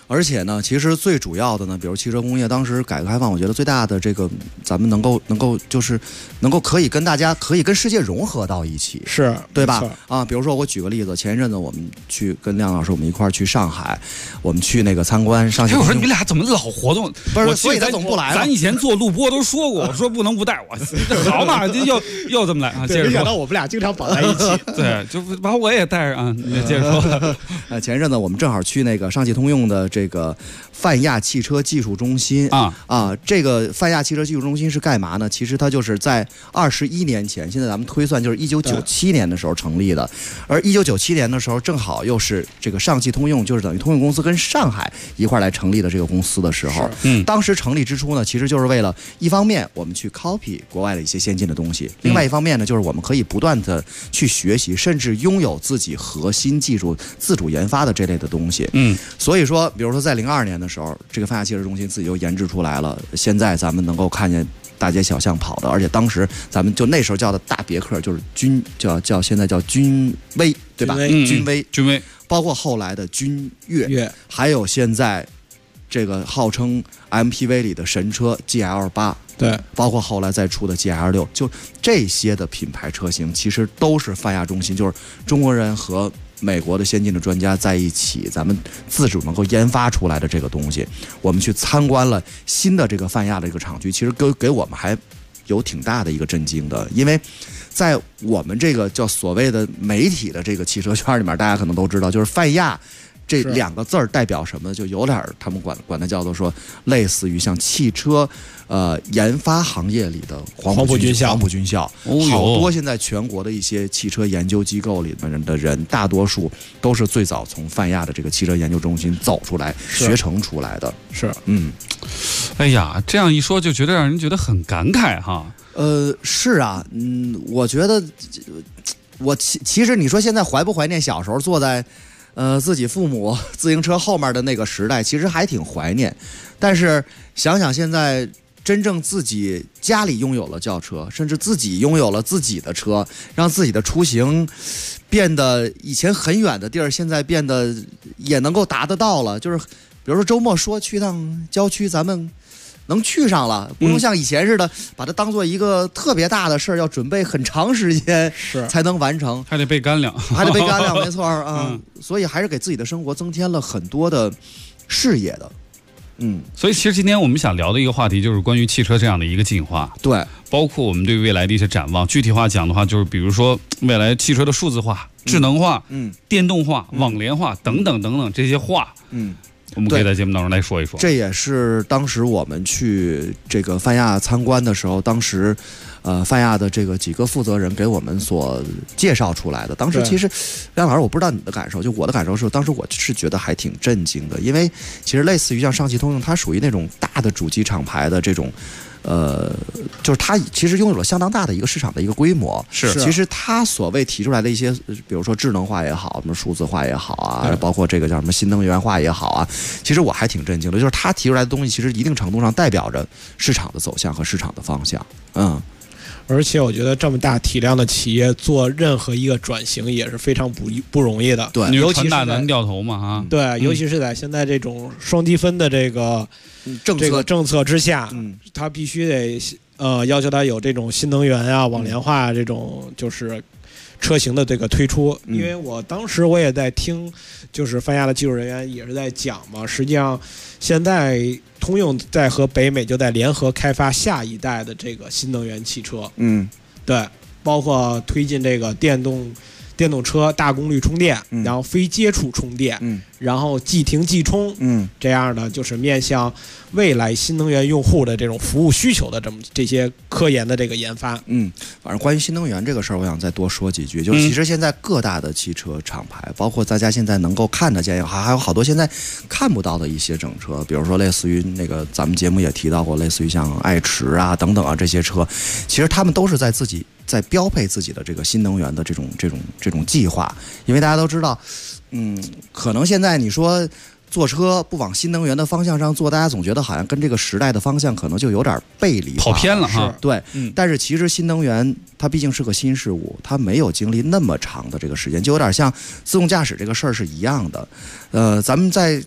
而且呢，其实最主要的呢，比如汽车工业当时改革开放，我觉得最大的这个咱们能够就是能够可以跟世界融合到一起， 是对吧？啊，比如说我举个例子，前一阵子我们去跟亮老师我们一块儿去上海，我们去那个参观上。 我说你俩怎么老活动？ 不是，所以他总不来了。 咱以前做录播都说过，我说不能不带我。好嘛，又这么来啊？接着说。 没想到我们俩经常绑在一起。 对，就把我也带上啊。你接着说。 前一阵子我们正好去那个上汽通用的这个泛亚汽车技术中心这个泛亚汽车技术中心是干嘛呢？其实它就是在21年前，现在咱们推算就是1997年的时候成立的，而1997年的时候正好又是这个上汽通用，就是等于通用公司跟上海一块来成立的这个公司的时候，当时成立之初呢，其实就是为了一方面我们去 copy 国外的一些先进的东西，另外一方面呢，就是我们可以不断的去学习，甚至拥有自己核心技术自主研发的这类的东西。所以说，比如说在02年的时候，这个泛亚汽车中心自己又研制出来了，现在咱们能够看见大街小巷跑的，而且当时咱们就那时候叫的大别克就是现在叫君威，对吧？君威，包括后来的君越，还有现在这个号称 MPV 里的神车 GL8， 对， 包括后来再出的 GL6， 就这些的品牌车型，其实都是泛亚中心，就是中国人和美国的先进的专家在一起，咱们自主能够研发出来的这个东西。我们去参观了新的这个泛亚的一个厂区，其实给我们还有挺大的一个震惊的，因为在我们这个叫所谓的媒体的这个汽车圈里面，大家可能都知道，就是泛亚这2个字代表什么，就有点他们管它叫做说类似于像汽车研发行业里的黄埔军校。好多现在全国的一些汽车研究机构里面的人，大多数都是最早从泛亚的这个汽车研究中心走出来学成出来的。 是， 哎呀，这样一说就觉得让人觉得很感慨哈。 是啊，我觉得其实你说现在怀不怀念小时候坐在自己父母自行车后面的那个时代，其实还挺怀念。但是想想现在真正自己家里拥有了轿车，甚至自己拥有了自己的车，让自己的出行变得以前很远的地儿，现在变得也能够达得到了。就是比如说周末说去趟郊区，咱们能去上了，不用像以前似的把它当做一个特别大的事儿，要准备很长时间才能完成， 还得备干粮， 没错啊。所以还是给自己的生活增添了很多的视野的。 所以其实今天我们想聊的一个话题就是关于汽车这样的一个进化， 对， 包括我们对未来的一些展望。具体话讲的话，就是比如说未来汽车的数字化、智能化、电动化、网联化等等等等这些化，我们可以在节目当中来说一说。 这也是当时我们去这个泛亚参观的时候，当时泛亚的这个几个负责人给我们所介绍出来的。当时其实梁老师，我不知道你的感受，就我的感受是，当时我是觉得还挺震惊的，因为其实类似于像上汽通用，它属于那种大的主机厂牌的这种。就是它其实拥有了相当大的一个市场的一个规模。 是， 其实它所谓提出来的一些，比如说智能化也好，什么数字化也好啊，包括这个叫什么新能源化也好啊，其实我还挺震惊的。就是它提出来的东西，其实一定程度上代表着市场的走向和市场的方向。 而且我觉得这么大体量的企业做任何一个转型也是非常不容易的。 对， 尤其是大难掉头嘛啊。 对，尤其是在现在这种双积分的这个政策之下，它必须得要求它有这种新能源啊、网联化这种就是车型的这个推出。因为我当时我也在听，就是泛亚的技术人员也是在讲嘛，实际上现在通用在和北美就在联合开发下一代的这个新能源汽车。对，包括推进这个电动车大功率充电，然后非接触充电，然后即停即充，这样的就是面向未来新能源用户的这种服务需求的这些科研的这个研发。 反正关于新能源这个事儿，我想再多说几句。就是其实现在各大的汽车厂牌，包括大家现在能够看得见，还有好多现在看不到的一些整车，比如说类似于那个咱们节目也提到过，类似于像爱驰啊等等啊这些车，其实他们都是在自己在标配自己的这个新能源的这种计划。因为大家都知道，可能现在你说坐车不往新能源的方向上做，大家总觉得好像跟这个时代的方向可能就有点背离跑偏了哈。 对，但是其实新能源它毕竟是个新事物，它没有经历那么长的这个时间，就有点像自动驾驶这个事儿是一样的。咱们在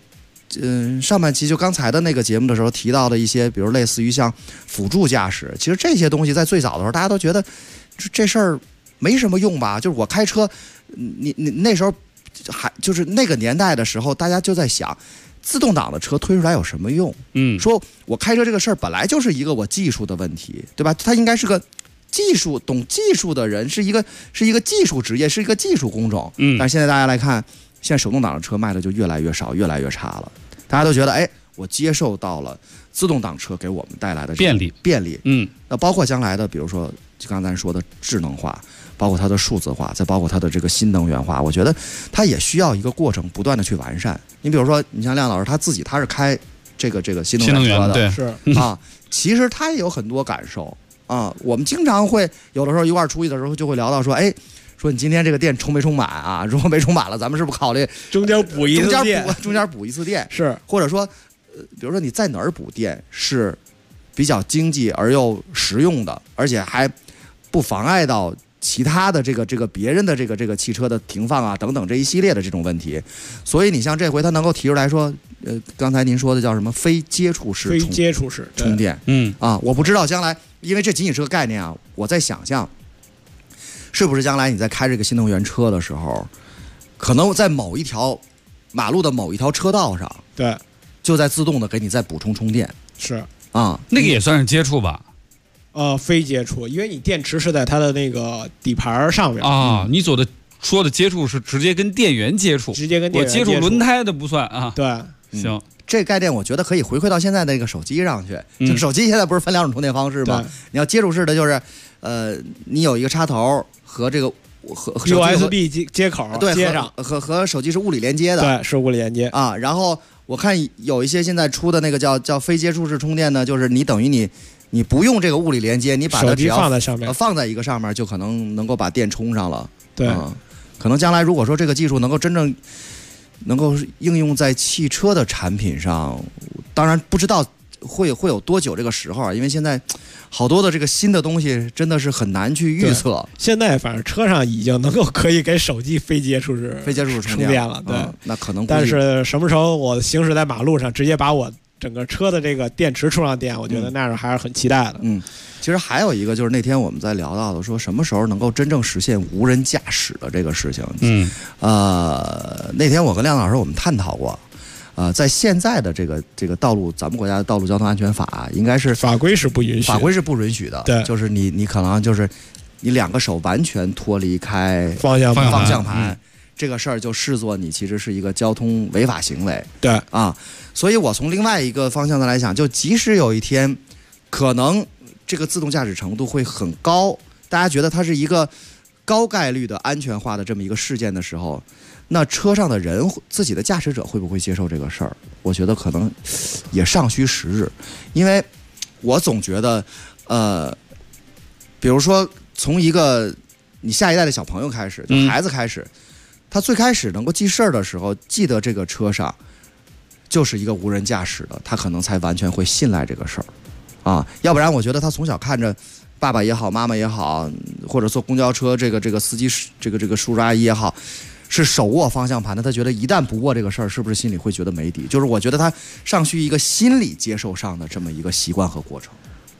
上半期就刚才的那个节目的时候提到的一些，比如类似于像辅助驾驶，其实这些东西在最早的时候，大家都觉得这事儿没什么用吧？就是我开车，你那时候还就是那个年代的时候，大家就在想，自动挡的车推出来有什么用？说我开车这个事儿本来就是一个我技术的问题，对吧？它应该是个懂技术的人，是一个技术职业，是一个技术工种。但是现在大家来看，现在手动挡的车卖的就越来越少，越来越差了。大家都觉得，哎，我接受到了自动挡车给我们带来的便利。那包括将来的，比如说就刚才咱说的智能化，包括它的数字化，再包括它的这个新能源化，我觉得它也需要一个过程，不断的去完善。你比如说，你像亮老师他是开这个新能源车的， 对， 是啊，其实他也有很多感受啊。我们经常会有的时候一块出去的时候就会聊到说，哎。说你今天这个电充没充满啊？如果没充满了，咱们是不是考虑中间补一次电？ 中间补一次电是， 或者说，比如说你在哪儿补电是比较经济而又实用的，而且还不妨碍到其他的这个别人的这个汽车的停放啊等等这一系列的这种问题。所以你像这回他能够提出来说，刚才您说的叫什么非接触式充电，我不知道将来，因为这仅仅是个概念啊，我在想象。是不是将来你在开这个新能源车的时候，可能在某一条马路的某一条车道上， 对， 就在自动的给你再补充电？ 是啊， 那个也算是接触吧？ 非接触，因为你电池是在它的那个底盘上面啊。你说的接触是直接跟电源接触，我接触轮胎的不算啊。 对， 行。 这概念我觉得可以回馈到现在的那个手机上去。就手机现在不是分两种充电方式吗？你要接触式的就是，你有一个插头和这个和 USB 接口接上， 和手机是物理连接的。 对，是物理连接啊。然后我看有一些现在出的那个叫非接触式充电呢，就是你等于你不用这个物理连接，你把它只要放在上面， 放在一个上面，就可能够把电充上了。 对， 可能将来如果说这个技术能够真正能够应用在汽车的产品上，当然不知道会有多久这个时候啊，因为现在好多的这个新的东西真的是很难去预测。 现在反正车上已经可以给手机非接触式充电了，对， 那可能。 但是什么时候我行驶在马路上，直接把我整个车的这个电池充上电，我觉得那样还是很期待的。 其实还有一个就是那天我们在聊到的，说什么时候能够真正实现无人驾驶的这个事情。那天我跟亮老师我们探讨过，在现在的这个道路，咱们国家的道路交通安全法应该是法规是不允许的， 对，就是你可能就是你两个手完全脱离开方向盘。这个事儿就视作你其实是一个交通违法行为， 对啊，所以我从另外一个方向的来讲，就即使有一天可能这个自动驾驶程度会很高，大家觉得它是一个高概率的安全化的这么一个事件的时候，那车上的人自己的驾驶者会不会接受这个事儿？我觉得可能也尚需时日，因为我总觉得，比如说从一个你下一代的小朋友开始，就孩子开始。他最开始能够记事儿的时候，记得这个车上就是一个无人驾驶的，他可能才完全会信赖这个事儿，啊，要不然我觉得他从小看着爸爸也好，妈妈也好，或者坐公交车这个司机这个叔叔阿姨也好，是手握方向盘的，他觉得一旦不握这个事儿，是不是心里会觉得没底？就是我觉得他尚需一个心理接受上的这么一个习惯和过程。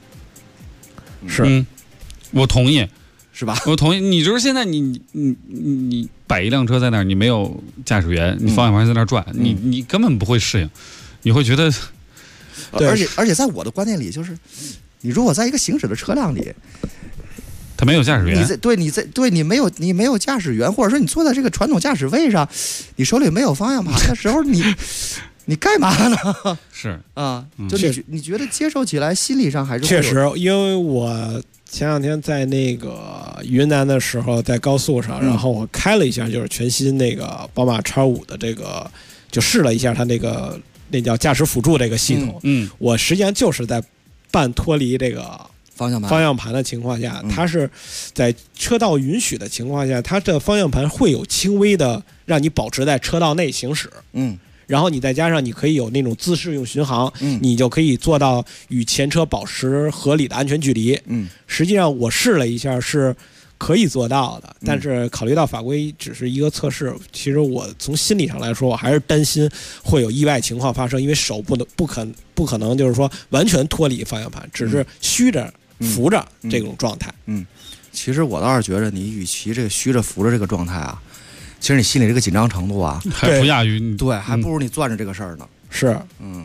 是， 我同意。 是吧？ 我同意。你就是现在你摆一辆车在那儿，你没有驾驶员，你方向盘在那儿转，你根本不会适应，你会觉得。 而且在我的观念里，就是你如果在一个行驶的车辆里， 他没有驾驶员， 你没有驾驶员，或者说你坐在这个传统驾驶位上，你手里没有方向盘的时候，你干嘛呢？ 是啊，就你觉得接受起来心理上还是确实，因为我。前两天在那个云南的时候，在高速上，然后我开了一下，就是全新那个宝马 X5 的这个，就试了一下它那叫驾驶辅助这个系统。我实际上就是在半脱离这个方向盘的情况下，它是在车道允许的情况下，它的方向盘会有轻微的让你保持在车道内行驶。然后你再加上你可以有那种自适用巡航，你就可以做到与前车保持合理的安全距离。实际上我试了一下，是可以做到的，但是考虑到法规只是一个测试，其实我从心理上来说，我还是担心会有意外情况发生，因为手不可能就是说完全脱离方向盘，只是虚着扶着这种状态。 其实我倒是觉得，你与其这个虚着扶着这个状态啊，其实你心里这个紧张程度啊， 还不亚于对，还不如你攥着这个事儿呢。 是，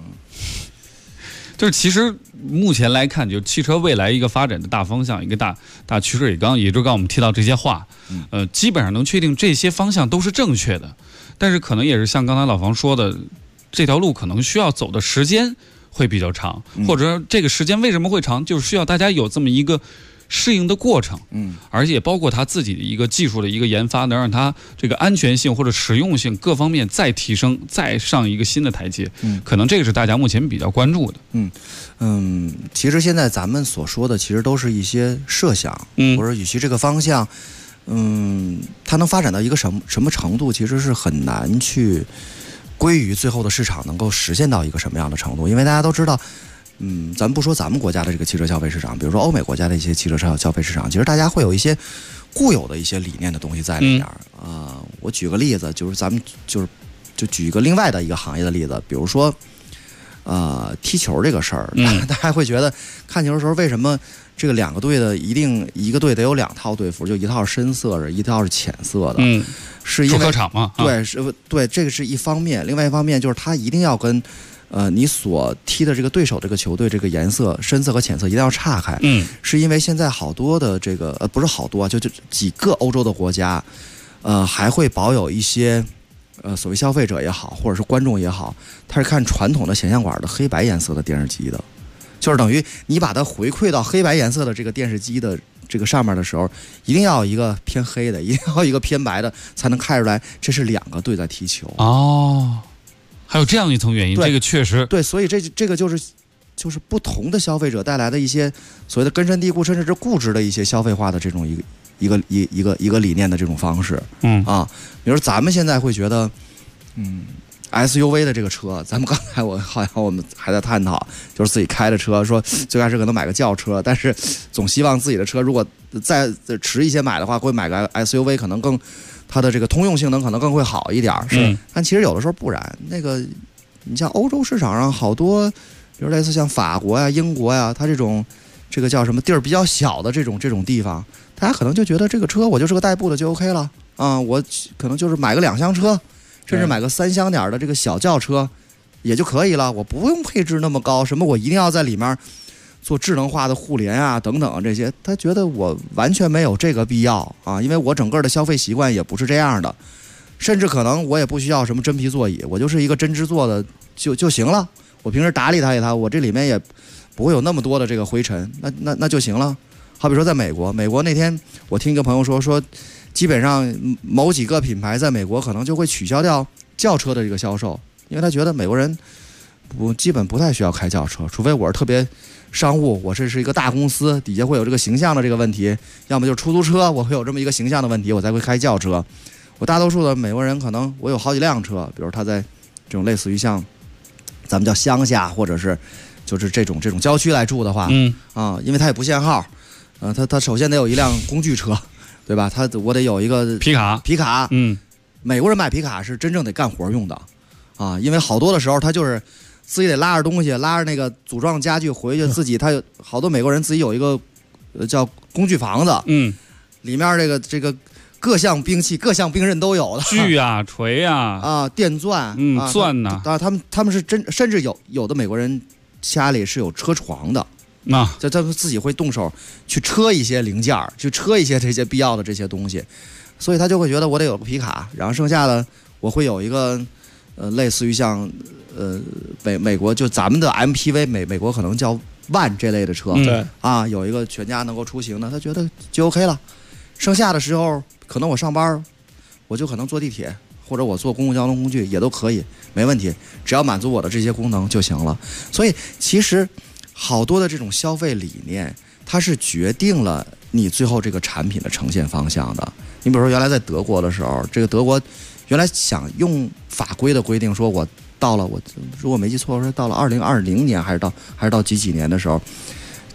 就是其实目前来看，就汽车未来一个发展的大方向，一个大趋势，也就刚我们提到这些话，基本上能确定这些方向都是正确的，但是可能也是像刚才老房说的，这条路可能需要走的时间会比较长，或者说这个时间为什么会长，就是需要大家有这么一个适应的过程，而且也包括他自己的一个技术的一个研发，能让他这个安全性或者实用性各方面再提升，再上一个新的台阶。可能这个是大家目前比较关注的。 其实现在咱们所说的，其实都是一些设想，或者与其这个方向，它能发展到一个什么程度，其实是很难去归于最后的市场能够实现到一个什么样的程度，因为大家都知道。咱们不说咱们国家的这个汽车消费市场，比如说欧美国家的一些汽车消费市场，其实大家会有一些固有的一些理念的东西在里面。我举个例子，就是咱们就举一个另外的一个行业的例子，比如说踢球这个事儿，大家会觉得看球的时候为什么这个两个队的一个队得有2套队服，就一套是深色的，一套是浅色的，是因为主客场嘛？ 对，这个是一方面，另外一方面就是它一定要跟。你所踢的这个对手这个球队这个颜色深色和浅色一定要岔开，是因为现在好多的这个不是好多啊，就几个欧洲的国家，还会保有一些所谓消费者也好，或者是观众也好，他是看传统的显像管的黑白颜色的电视机的，就是等于你把它回馈到黑白颜色的这个电视机的这个上面的时候，一定要一个偏黑的，一定要一个偏白的，才能看出来这是2个队在踢球。 还有这样一层原因，这个确实对，所以这个就是不同的消费者带来的一些所谓的根深蒂固，甚至是固执的一些消费化的这种一个理念的这种方式。比如咱们现在会觉得，SUV 的这个车，咱们刚才我们还在探讨，就是自己开的车，说最开始可能买个轿车，但是总希望自己的车如果再迟一些买的话，会买个 SUV， 可能更。它的这个通用性能可能更会好一点，但其实有的时候不然。那个，你像欧洲市场上好多，比如类似像法国呀、英国呀，它这个叫什么地儿比较小的这种地方，大家可能就觉得这个车我就是个代步的就 OK 了啊，我可能就是买个2厢车，甚至买个3厢点的这个小轿车也就可以了，我不用配置那么高，什么我一定要在里面做智能化的互联啊等等这些，他觉得我完全没有这个必要啊，因为我整个的消费习惯也不是这样的，甚至可能我也不需要什么真皮座椅，我就是一个针织做的就行了，我平时打理它，我这里面也不会有那么多的这个灰尘，那就行了。好比说在美国那天我听一个朋友说基本上某几个品牌在美国可能就会取消掉轿车的这个销售，因为他觉得美国人基本不太需要开轿车，除非我是特别商务，我这是一个大公司，底下会有这个形象的这个问题，要么就是出租车，我会有这么一个形象的问题，我才会开轿车。我大多数的美国人可能我有好几辆车，比如他在这种类似于像咱们叫乡下，或者是就是这种郊区来住的话，因为他也不限号，他首先得有一辆工具车，对吧？我得有一个皮卡，美国人买皮卡是真正得干活用的啊，因为好多的时候他就是自己得拉着东西，拉着那个组装家具回去，自己他有好多美国人自己有一个叫工具房子，里面这个各项兵器、各项兵刃都有的， 锯啊、锤啊、 电钻， 钻呐。 当然他们是甚至有的美国人家里是有车床的，就他们自己会动手去车一些零件，去车一些这些必要的这些东西，所以他就会觉得我得有个皮卡，然后剩下的我会有一个类似于像美国就咱们的 MPV， 美国可能叫万这类的车， 对啊，有一个全家能够出行的，他觉得就 OK 了。剩下的时候，可能我上班，我就可能坐地铁，或者我坐公共交通工具也都可以，没问题，只要满足我的这些功能就行了。所以其实好多的这种消费理念，它是决定了你最后这个产品的呈现方向的。你比如说原来在德国的时候，这个德国原来想用法规的规定，说我到了，我如果没记错是到了2020年还是到几年的时候，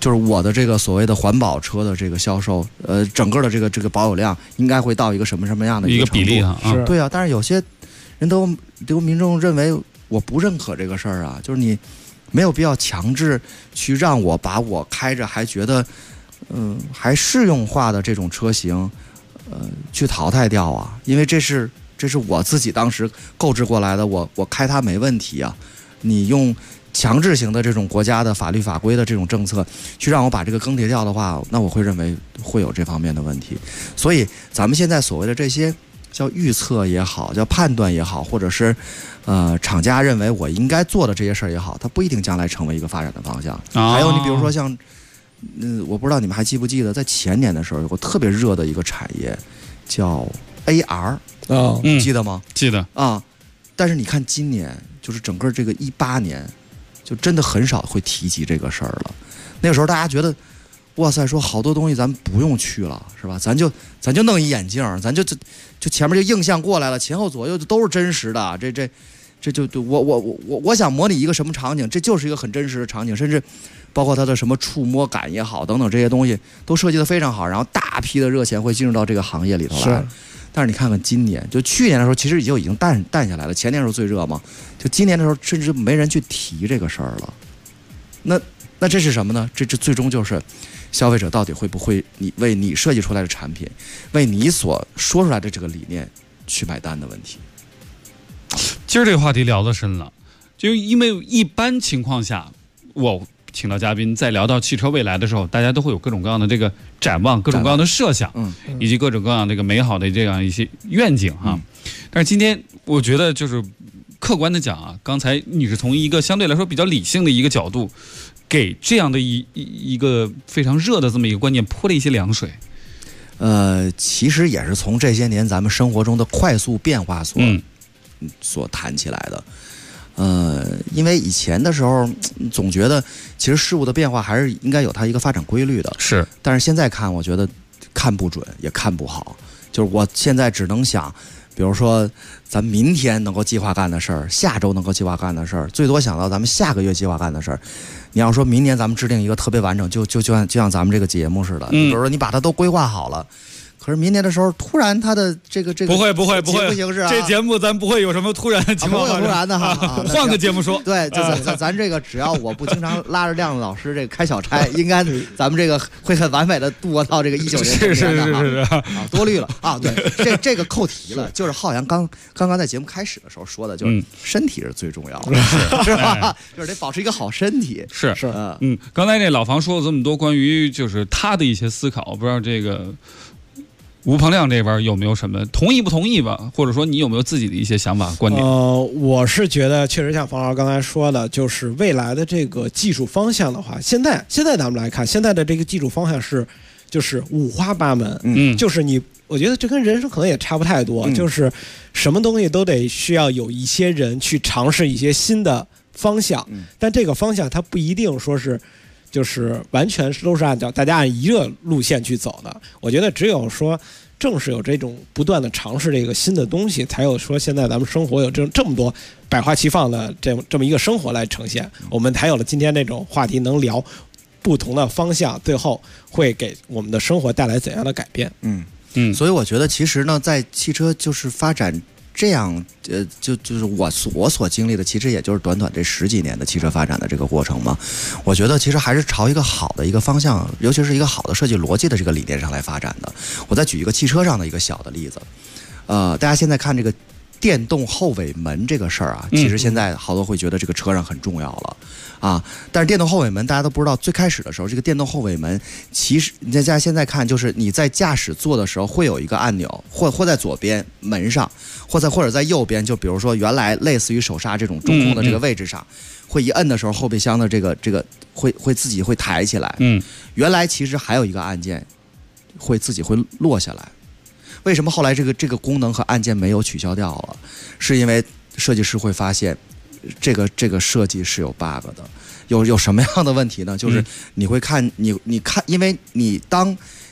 就是我的这个所谓的环保车的这个销售，整个的这个保有量应该会到一个什么样的一个程度比例啊？ 对啊，但是有些人都民众认为我不认可这个事儿啊，就是你没有必要强制去让我把我开着还觉得还适用化的这种车型去淘汰掉啊，因为这是我自己当时购置过来的，我开它没问题啊，你用强制型的这种国家的法律法规的这种政策去让我把这个更迭掉的话，那我会认为会有这方面的问题。所以咱们现在所谓的这些叫预测也好，叫判断也好，或者是厂家认为我应该做的这些事儿也好，它不一定将来成为一个发展的方向。还有你比如说像我不知道你们还记不记得，在前年的时候有个特别热的一个产业叫 AR 记得吗？ 记得啊。但是你看今年就是整个这个18年就真的很少会提及这个事儿了。那个时候大家觉得哇塞，说好多东西咱不用去了是吧，咱就弄一眼镜，咱就前面就映像过来了，前后左右都是真实的，这就我想模拟一个什么场景，这就是一个很真实的场景，甚至包括它的什么触摸感也好等等这些东西都设计得非常好，然后大批的热钱会进入到这个行业里头来。但是你看看今年，就去年的时候其实已经淡下来了，前年的时候最热嘛，就今年的时候甚至没人去提这个事儿了。那这是什么呢？这最终就是消费者到底会不会为你设计出来的产品，为你所说出来的这个理念去买单的问题。 今儿这个话题聊得深了，就因为一般情况下，我请到嘉宾在聊到汽车未来的时候，大家都会有各种各样的这个展望，各种各样的设想，以及各种各样这个美好的这样一些愿景哈。但是今天我觉得就是客观的讲啊，刚才你是从一个相对来说比较理性的一个角度，给这样的一个非常热的这么一个观念泼了一些凉水。 其实也是从这些年咱们生活中的快速变化所谈起来的。因为以前的时候总觉得其实事物的变化还是应该有它一个发展规律的， 是。 但是现在看，我觉得看不准也看不好，就是我现在只能想，比如说咱明天能够计划干的事儿，下周能够计划干的事儿，最多想到咱们下个月计划干的事儿。你要说明年咱们制定一个特别完整，就像咱们这个节目似的，比如说你把它都规划好了。可是明年的时候，突然它的这个不会形式啊， 这节目咱不会有什么突然的情况， 不会有突然的哈。 换个节目说， 对，咱这个只要我不经常拉着亮子老师这个开小差，应该咱们这个会很完美的度过到这个19年。 是啊，多虑了啊。对，这个扣题了，就是浩洋刚刚在节目开始的时候说的，就是身体是最重要的，是吧？就是得保持一个好身体。 是，刚才这老房说了这么多关于就是他的一些思考，不知道这个吴鹏亮这边有没有什么同意不同意吧？或者说你有没有自己的一些想法观点？ 我是觉得确实像冯老师刚才说的，就是未来的这个技术方向的话，现在咱们来看，现在的这个技术方向就是五花八门，就是我觉得这跟人生可能也差不太多，就是什么东西都得需要有一些人去尝试一些新的方向，但这个方向它不一定说是。就是完全都是大家按一个路线去走的。我觉得只有说正是有这种不断的尝试这个新的东西，才有说现在咱们生活有这么多百花齐放的这么一个生活来呈现，我们才有了今天这种话题，能聊不同的方向，最后会给我们的生活带来怎样的改变。 所以我觉得其实呢，在汽车就是发展这样，就是我所经历的，其实也就是短这10几年的汽车发展的这个过程嘛。我觉得其实还是朝一个好的一个方向，尤其是一个好的设计逻辑的这个理念上来发展的。我再举一个汽车上的一个小的例子，大家现在看这个电动后尾门这个事儿啊，其实现在好多会觉得这个车上很重要了啊。但是电动后尾门大家都不知道，最开始的时候，这个电动后尾门其实大家现在看，就是你在驾驶座的时候会有一个按钮，或在左边门上，或者在右边，就比如说原来类似于手刹这种中控的这个位置上，会一摁的时候，后备箱的这个会自己会抬起来。原来其实还有一个按键会自己会落下来。为什么后来这个功能和按键没有取消掉了？是因为设计师会发现这个设计是有 bug 的。有什么样的问题呢？就是你会看你看，因为你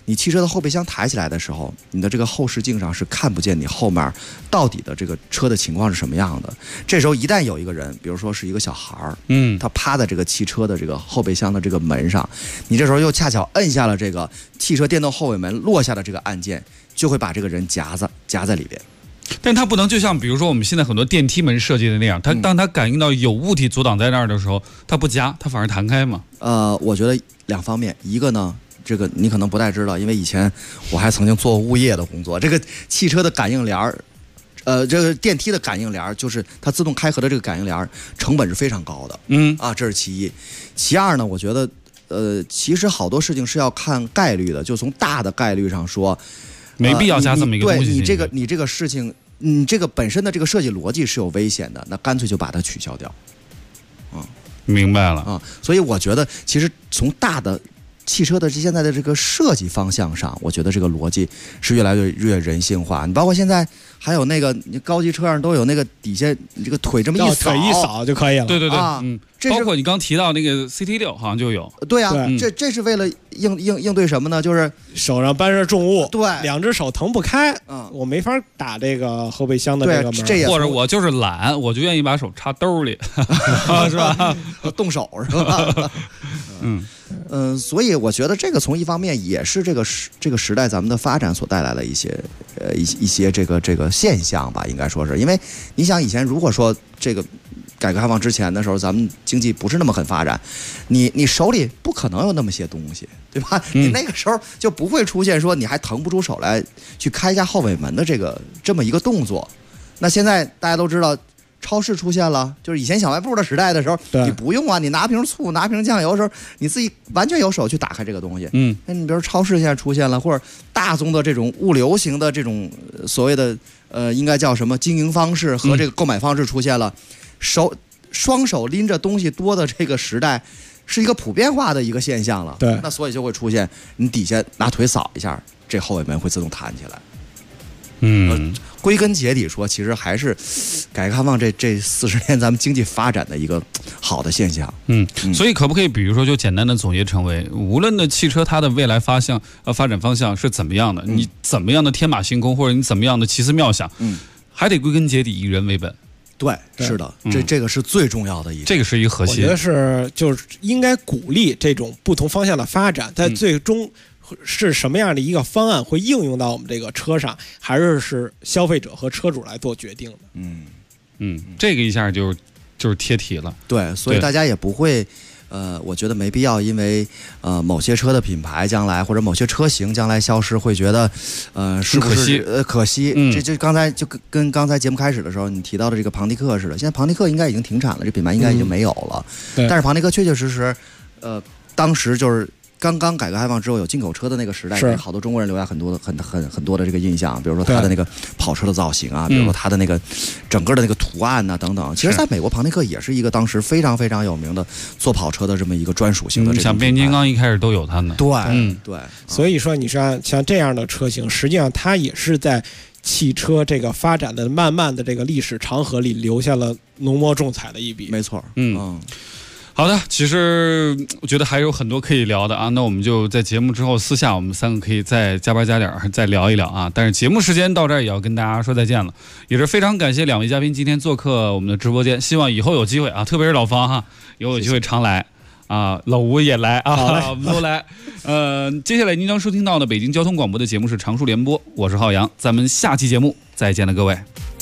你汽车的后备箱抬起来的时候，你的这个后视镜上是看不见你后面到底的这个车的情况是什么样的。这时候一旦有一个人，比如说是一个小孩儿，他趴在这个汽车的这个后备箱的这个门上，你这时候又恰巧摁下了这个汽车电动后尾门落下的这个按键，就会把这个人夹在里边。 但它不能就像比如说我们现在很多电梯门设计的那样，当它感应到有物体阻挡在那儿的时候，它不夹，它反而弹开嘛。 我觉得两方面，一个呢，这个你可能不太知道，因为以前我还曾经做物业的工作。这个汽车的感应帘儿，这个电梯的感应帘儿，就是它自动开合的这个感应帘儿，成本是非常高的。这是其一。其二呢，我觉得其实好多事情是要看概率的，就从大的概率上说。 没必要加这么一个东西。 对你这个事情，你这个本身的这个设计逻辑是有危险的，那干脆就把它取消掉。 明白了所以我觉得，其实从大的汽车的现在的这个设计方向上，我觉得这个逻辑是越来越人性化。你包括现在还有那个，你高级车上都有那个底下你这个腿这么一扫， 腿一扫就可以了。 对包括你刚提到那个 CT6 好像就有。 对啊，这是为了应对什么呢？就是手上搬着重物， 对， 两只手腾不开，我没法打这个后备箱的这个门， 或者我就是懒，我就愿意把手插兜里，是吧？ 动手是吧？所以我觉得这个从一方面也是这个时代咱们的发展所带来的一些这个现象吧，应该说是。因为你想以前如果说这个改革开放之前的时候，咱们经济不是那么很发展，你手里不可能有那么些东西，对吧？你那个时候就不会出现说你还腾不出手来去开一下后尾门的这么一个动作。那现在大家都知道。超市出现了，就是以前小卖部的时代的时候，你不用啊，你拿瓶醋、拿瓶酱油的时候，你自己完全有手去打开这个东西。那你比如超市现在出现了，或者大宗的这种物流型的这种所谓的应该叫什么经营方式和这个购买方式出现了，双手拎着东西多的这个时代，是一个普遍化的一个现象了。 对， 那所以就会出现你底下拿腿扫一下，这后尾门会自动弹起来。归根结底说，其实还是改革开放这40年咱们经济发展的一个好的现象。 所以可不可以比如说就简单的总结成为，无论的汽车它的未来发展方向是怎么样的，你怎么样的天马行空，或者你怎么样的奇思妙想，还得归根结底以人为本。 对，是的，这个是最重要的一点， 这个是一个核心。 我觉得就是应该鼓励这种不同方向的发展，在最终是什么样的一个方案会应用到我们这个车上，还是消费者和车主来做决定的。 这个一下就是贴题了。 对，所以大家也不会。我觉得没必要，因为某些车的品牌将来或者某些车型将来消失，会觉得是不是可惜？这刚才就跟刚才节目开始的时候你提到的这个庞蒂克似的，现在庞蒂克应该已经停产了，这品牌应该已经没有了。但是庞蒂克确确实实，当时就是刚刚改革开放之后有进口车的那个时代，给好多中国人留下很多的这个印象，比如说它的那个跑车的造型啊，比如说它的那个整个的那个图案啊等等。其实在美国庞蒂克也是一个当时非常非常有名的做跑车的这么一个专属性的这种。 像变形金刚一开始都有它呢。 对， 所以说你像这样的车型，实际上它也是在汽车这个发展的慢慢的这个历史长河里留下了浓墨重彩的一笔。 没错。 好的，其实我觉得还有很多可以聊的啊，那我们就在节目之后私下我们3个可以再加班加点再聊一聊啊。但是节目时间到这儿也要跟大家说再见了，也是非常感谢2位嘉宾今天做客我们的直播间，希望以后有机会啊，特别是老方哈，有机会常来啊，老吴也来啊，我们都来。接下来您将收听到的北京交通广播的节目是常数联播，我是浩洋，咱们下期节目再见了，各位。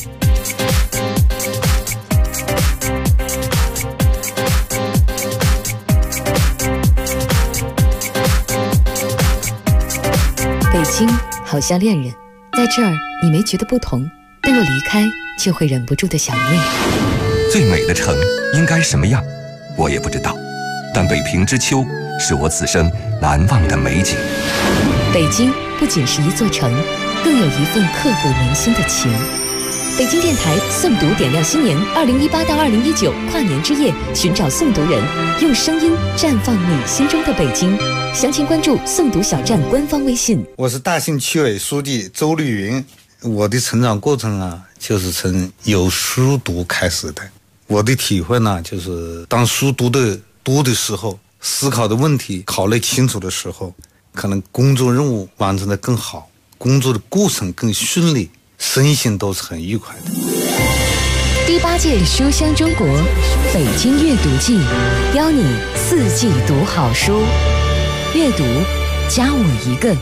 北京好像恋人，在这儿你没觉得不同，但若离开就会忍不住的想念。 最美的城应该什么样我也不知道，但北平之秋是我此生难忘的美景。 北京不仅是一座城，更有一份刻骨铭心的情。北京电台诵读点亮新年2018到2019跨年之夜，寻找诵读人，用声音绽放你心中的北京。详情关注诵读小站官方微信。 我是大兴区委书记周绿云。我的成长过程啊，就是从有书读开始的。我的体会呢，就是当书读的多的时候，思考的问题考虑清楚的时候， 可能工作任务完成的更好，工作的过程更顺利，身心都是很愉快的。 第8届书香中国北京阅读季，邀你4季读好书，阅读加我一个。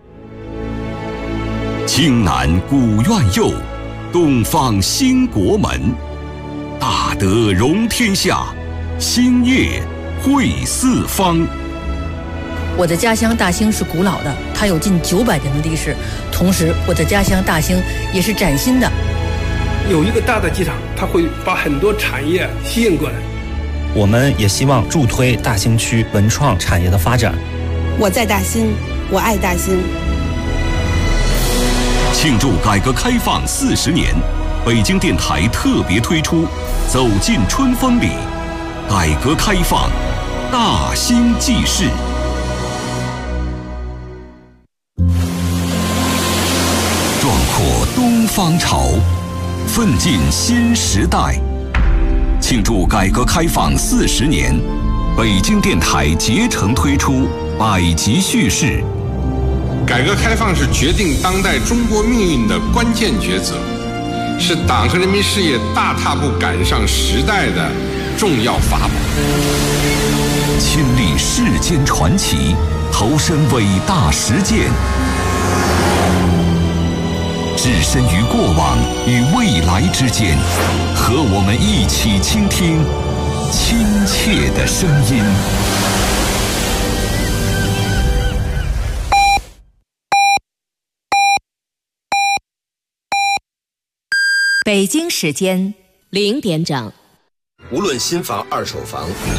青南古院右，东方兴国门，大德容天下，兴业惠四方。 我的家乡大兴是古老的，它有近900年的历史，同时我的家乡大兴也是崭新的。 有一个大的机场，它会把很多产业吸引过来。 我们也希望助推大兴区文创产业的发展。 我在大兴，我爱大兴。 庆祝改革开放40年，北京电台特别推出《走进春风里》，改革开放大兴纪事。壮阔东方潮，奋进新时代。庆祝改革开放40年，北京电台竭诚推出100集叙事。 改革开放是决定当代中国命运的关键抉择，是党和人民事业大踏步赶上时代的重要法宝。 亲历世间传奇，投身伟大实践，置身于过往与未来之间，和我们一起倾听亲切的声音。 北京时间0点整。 无论新房、二手房、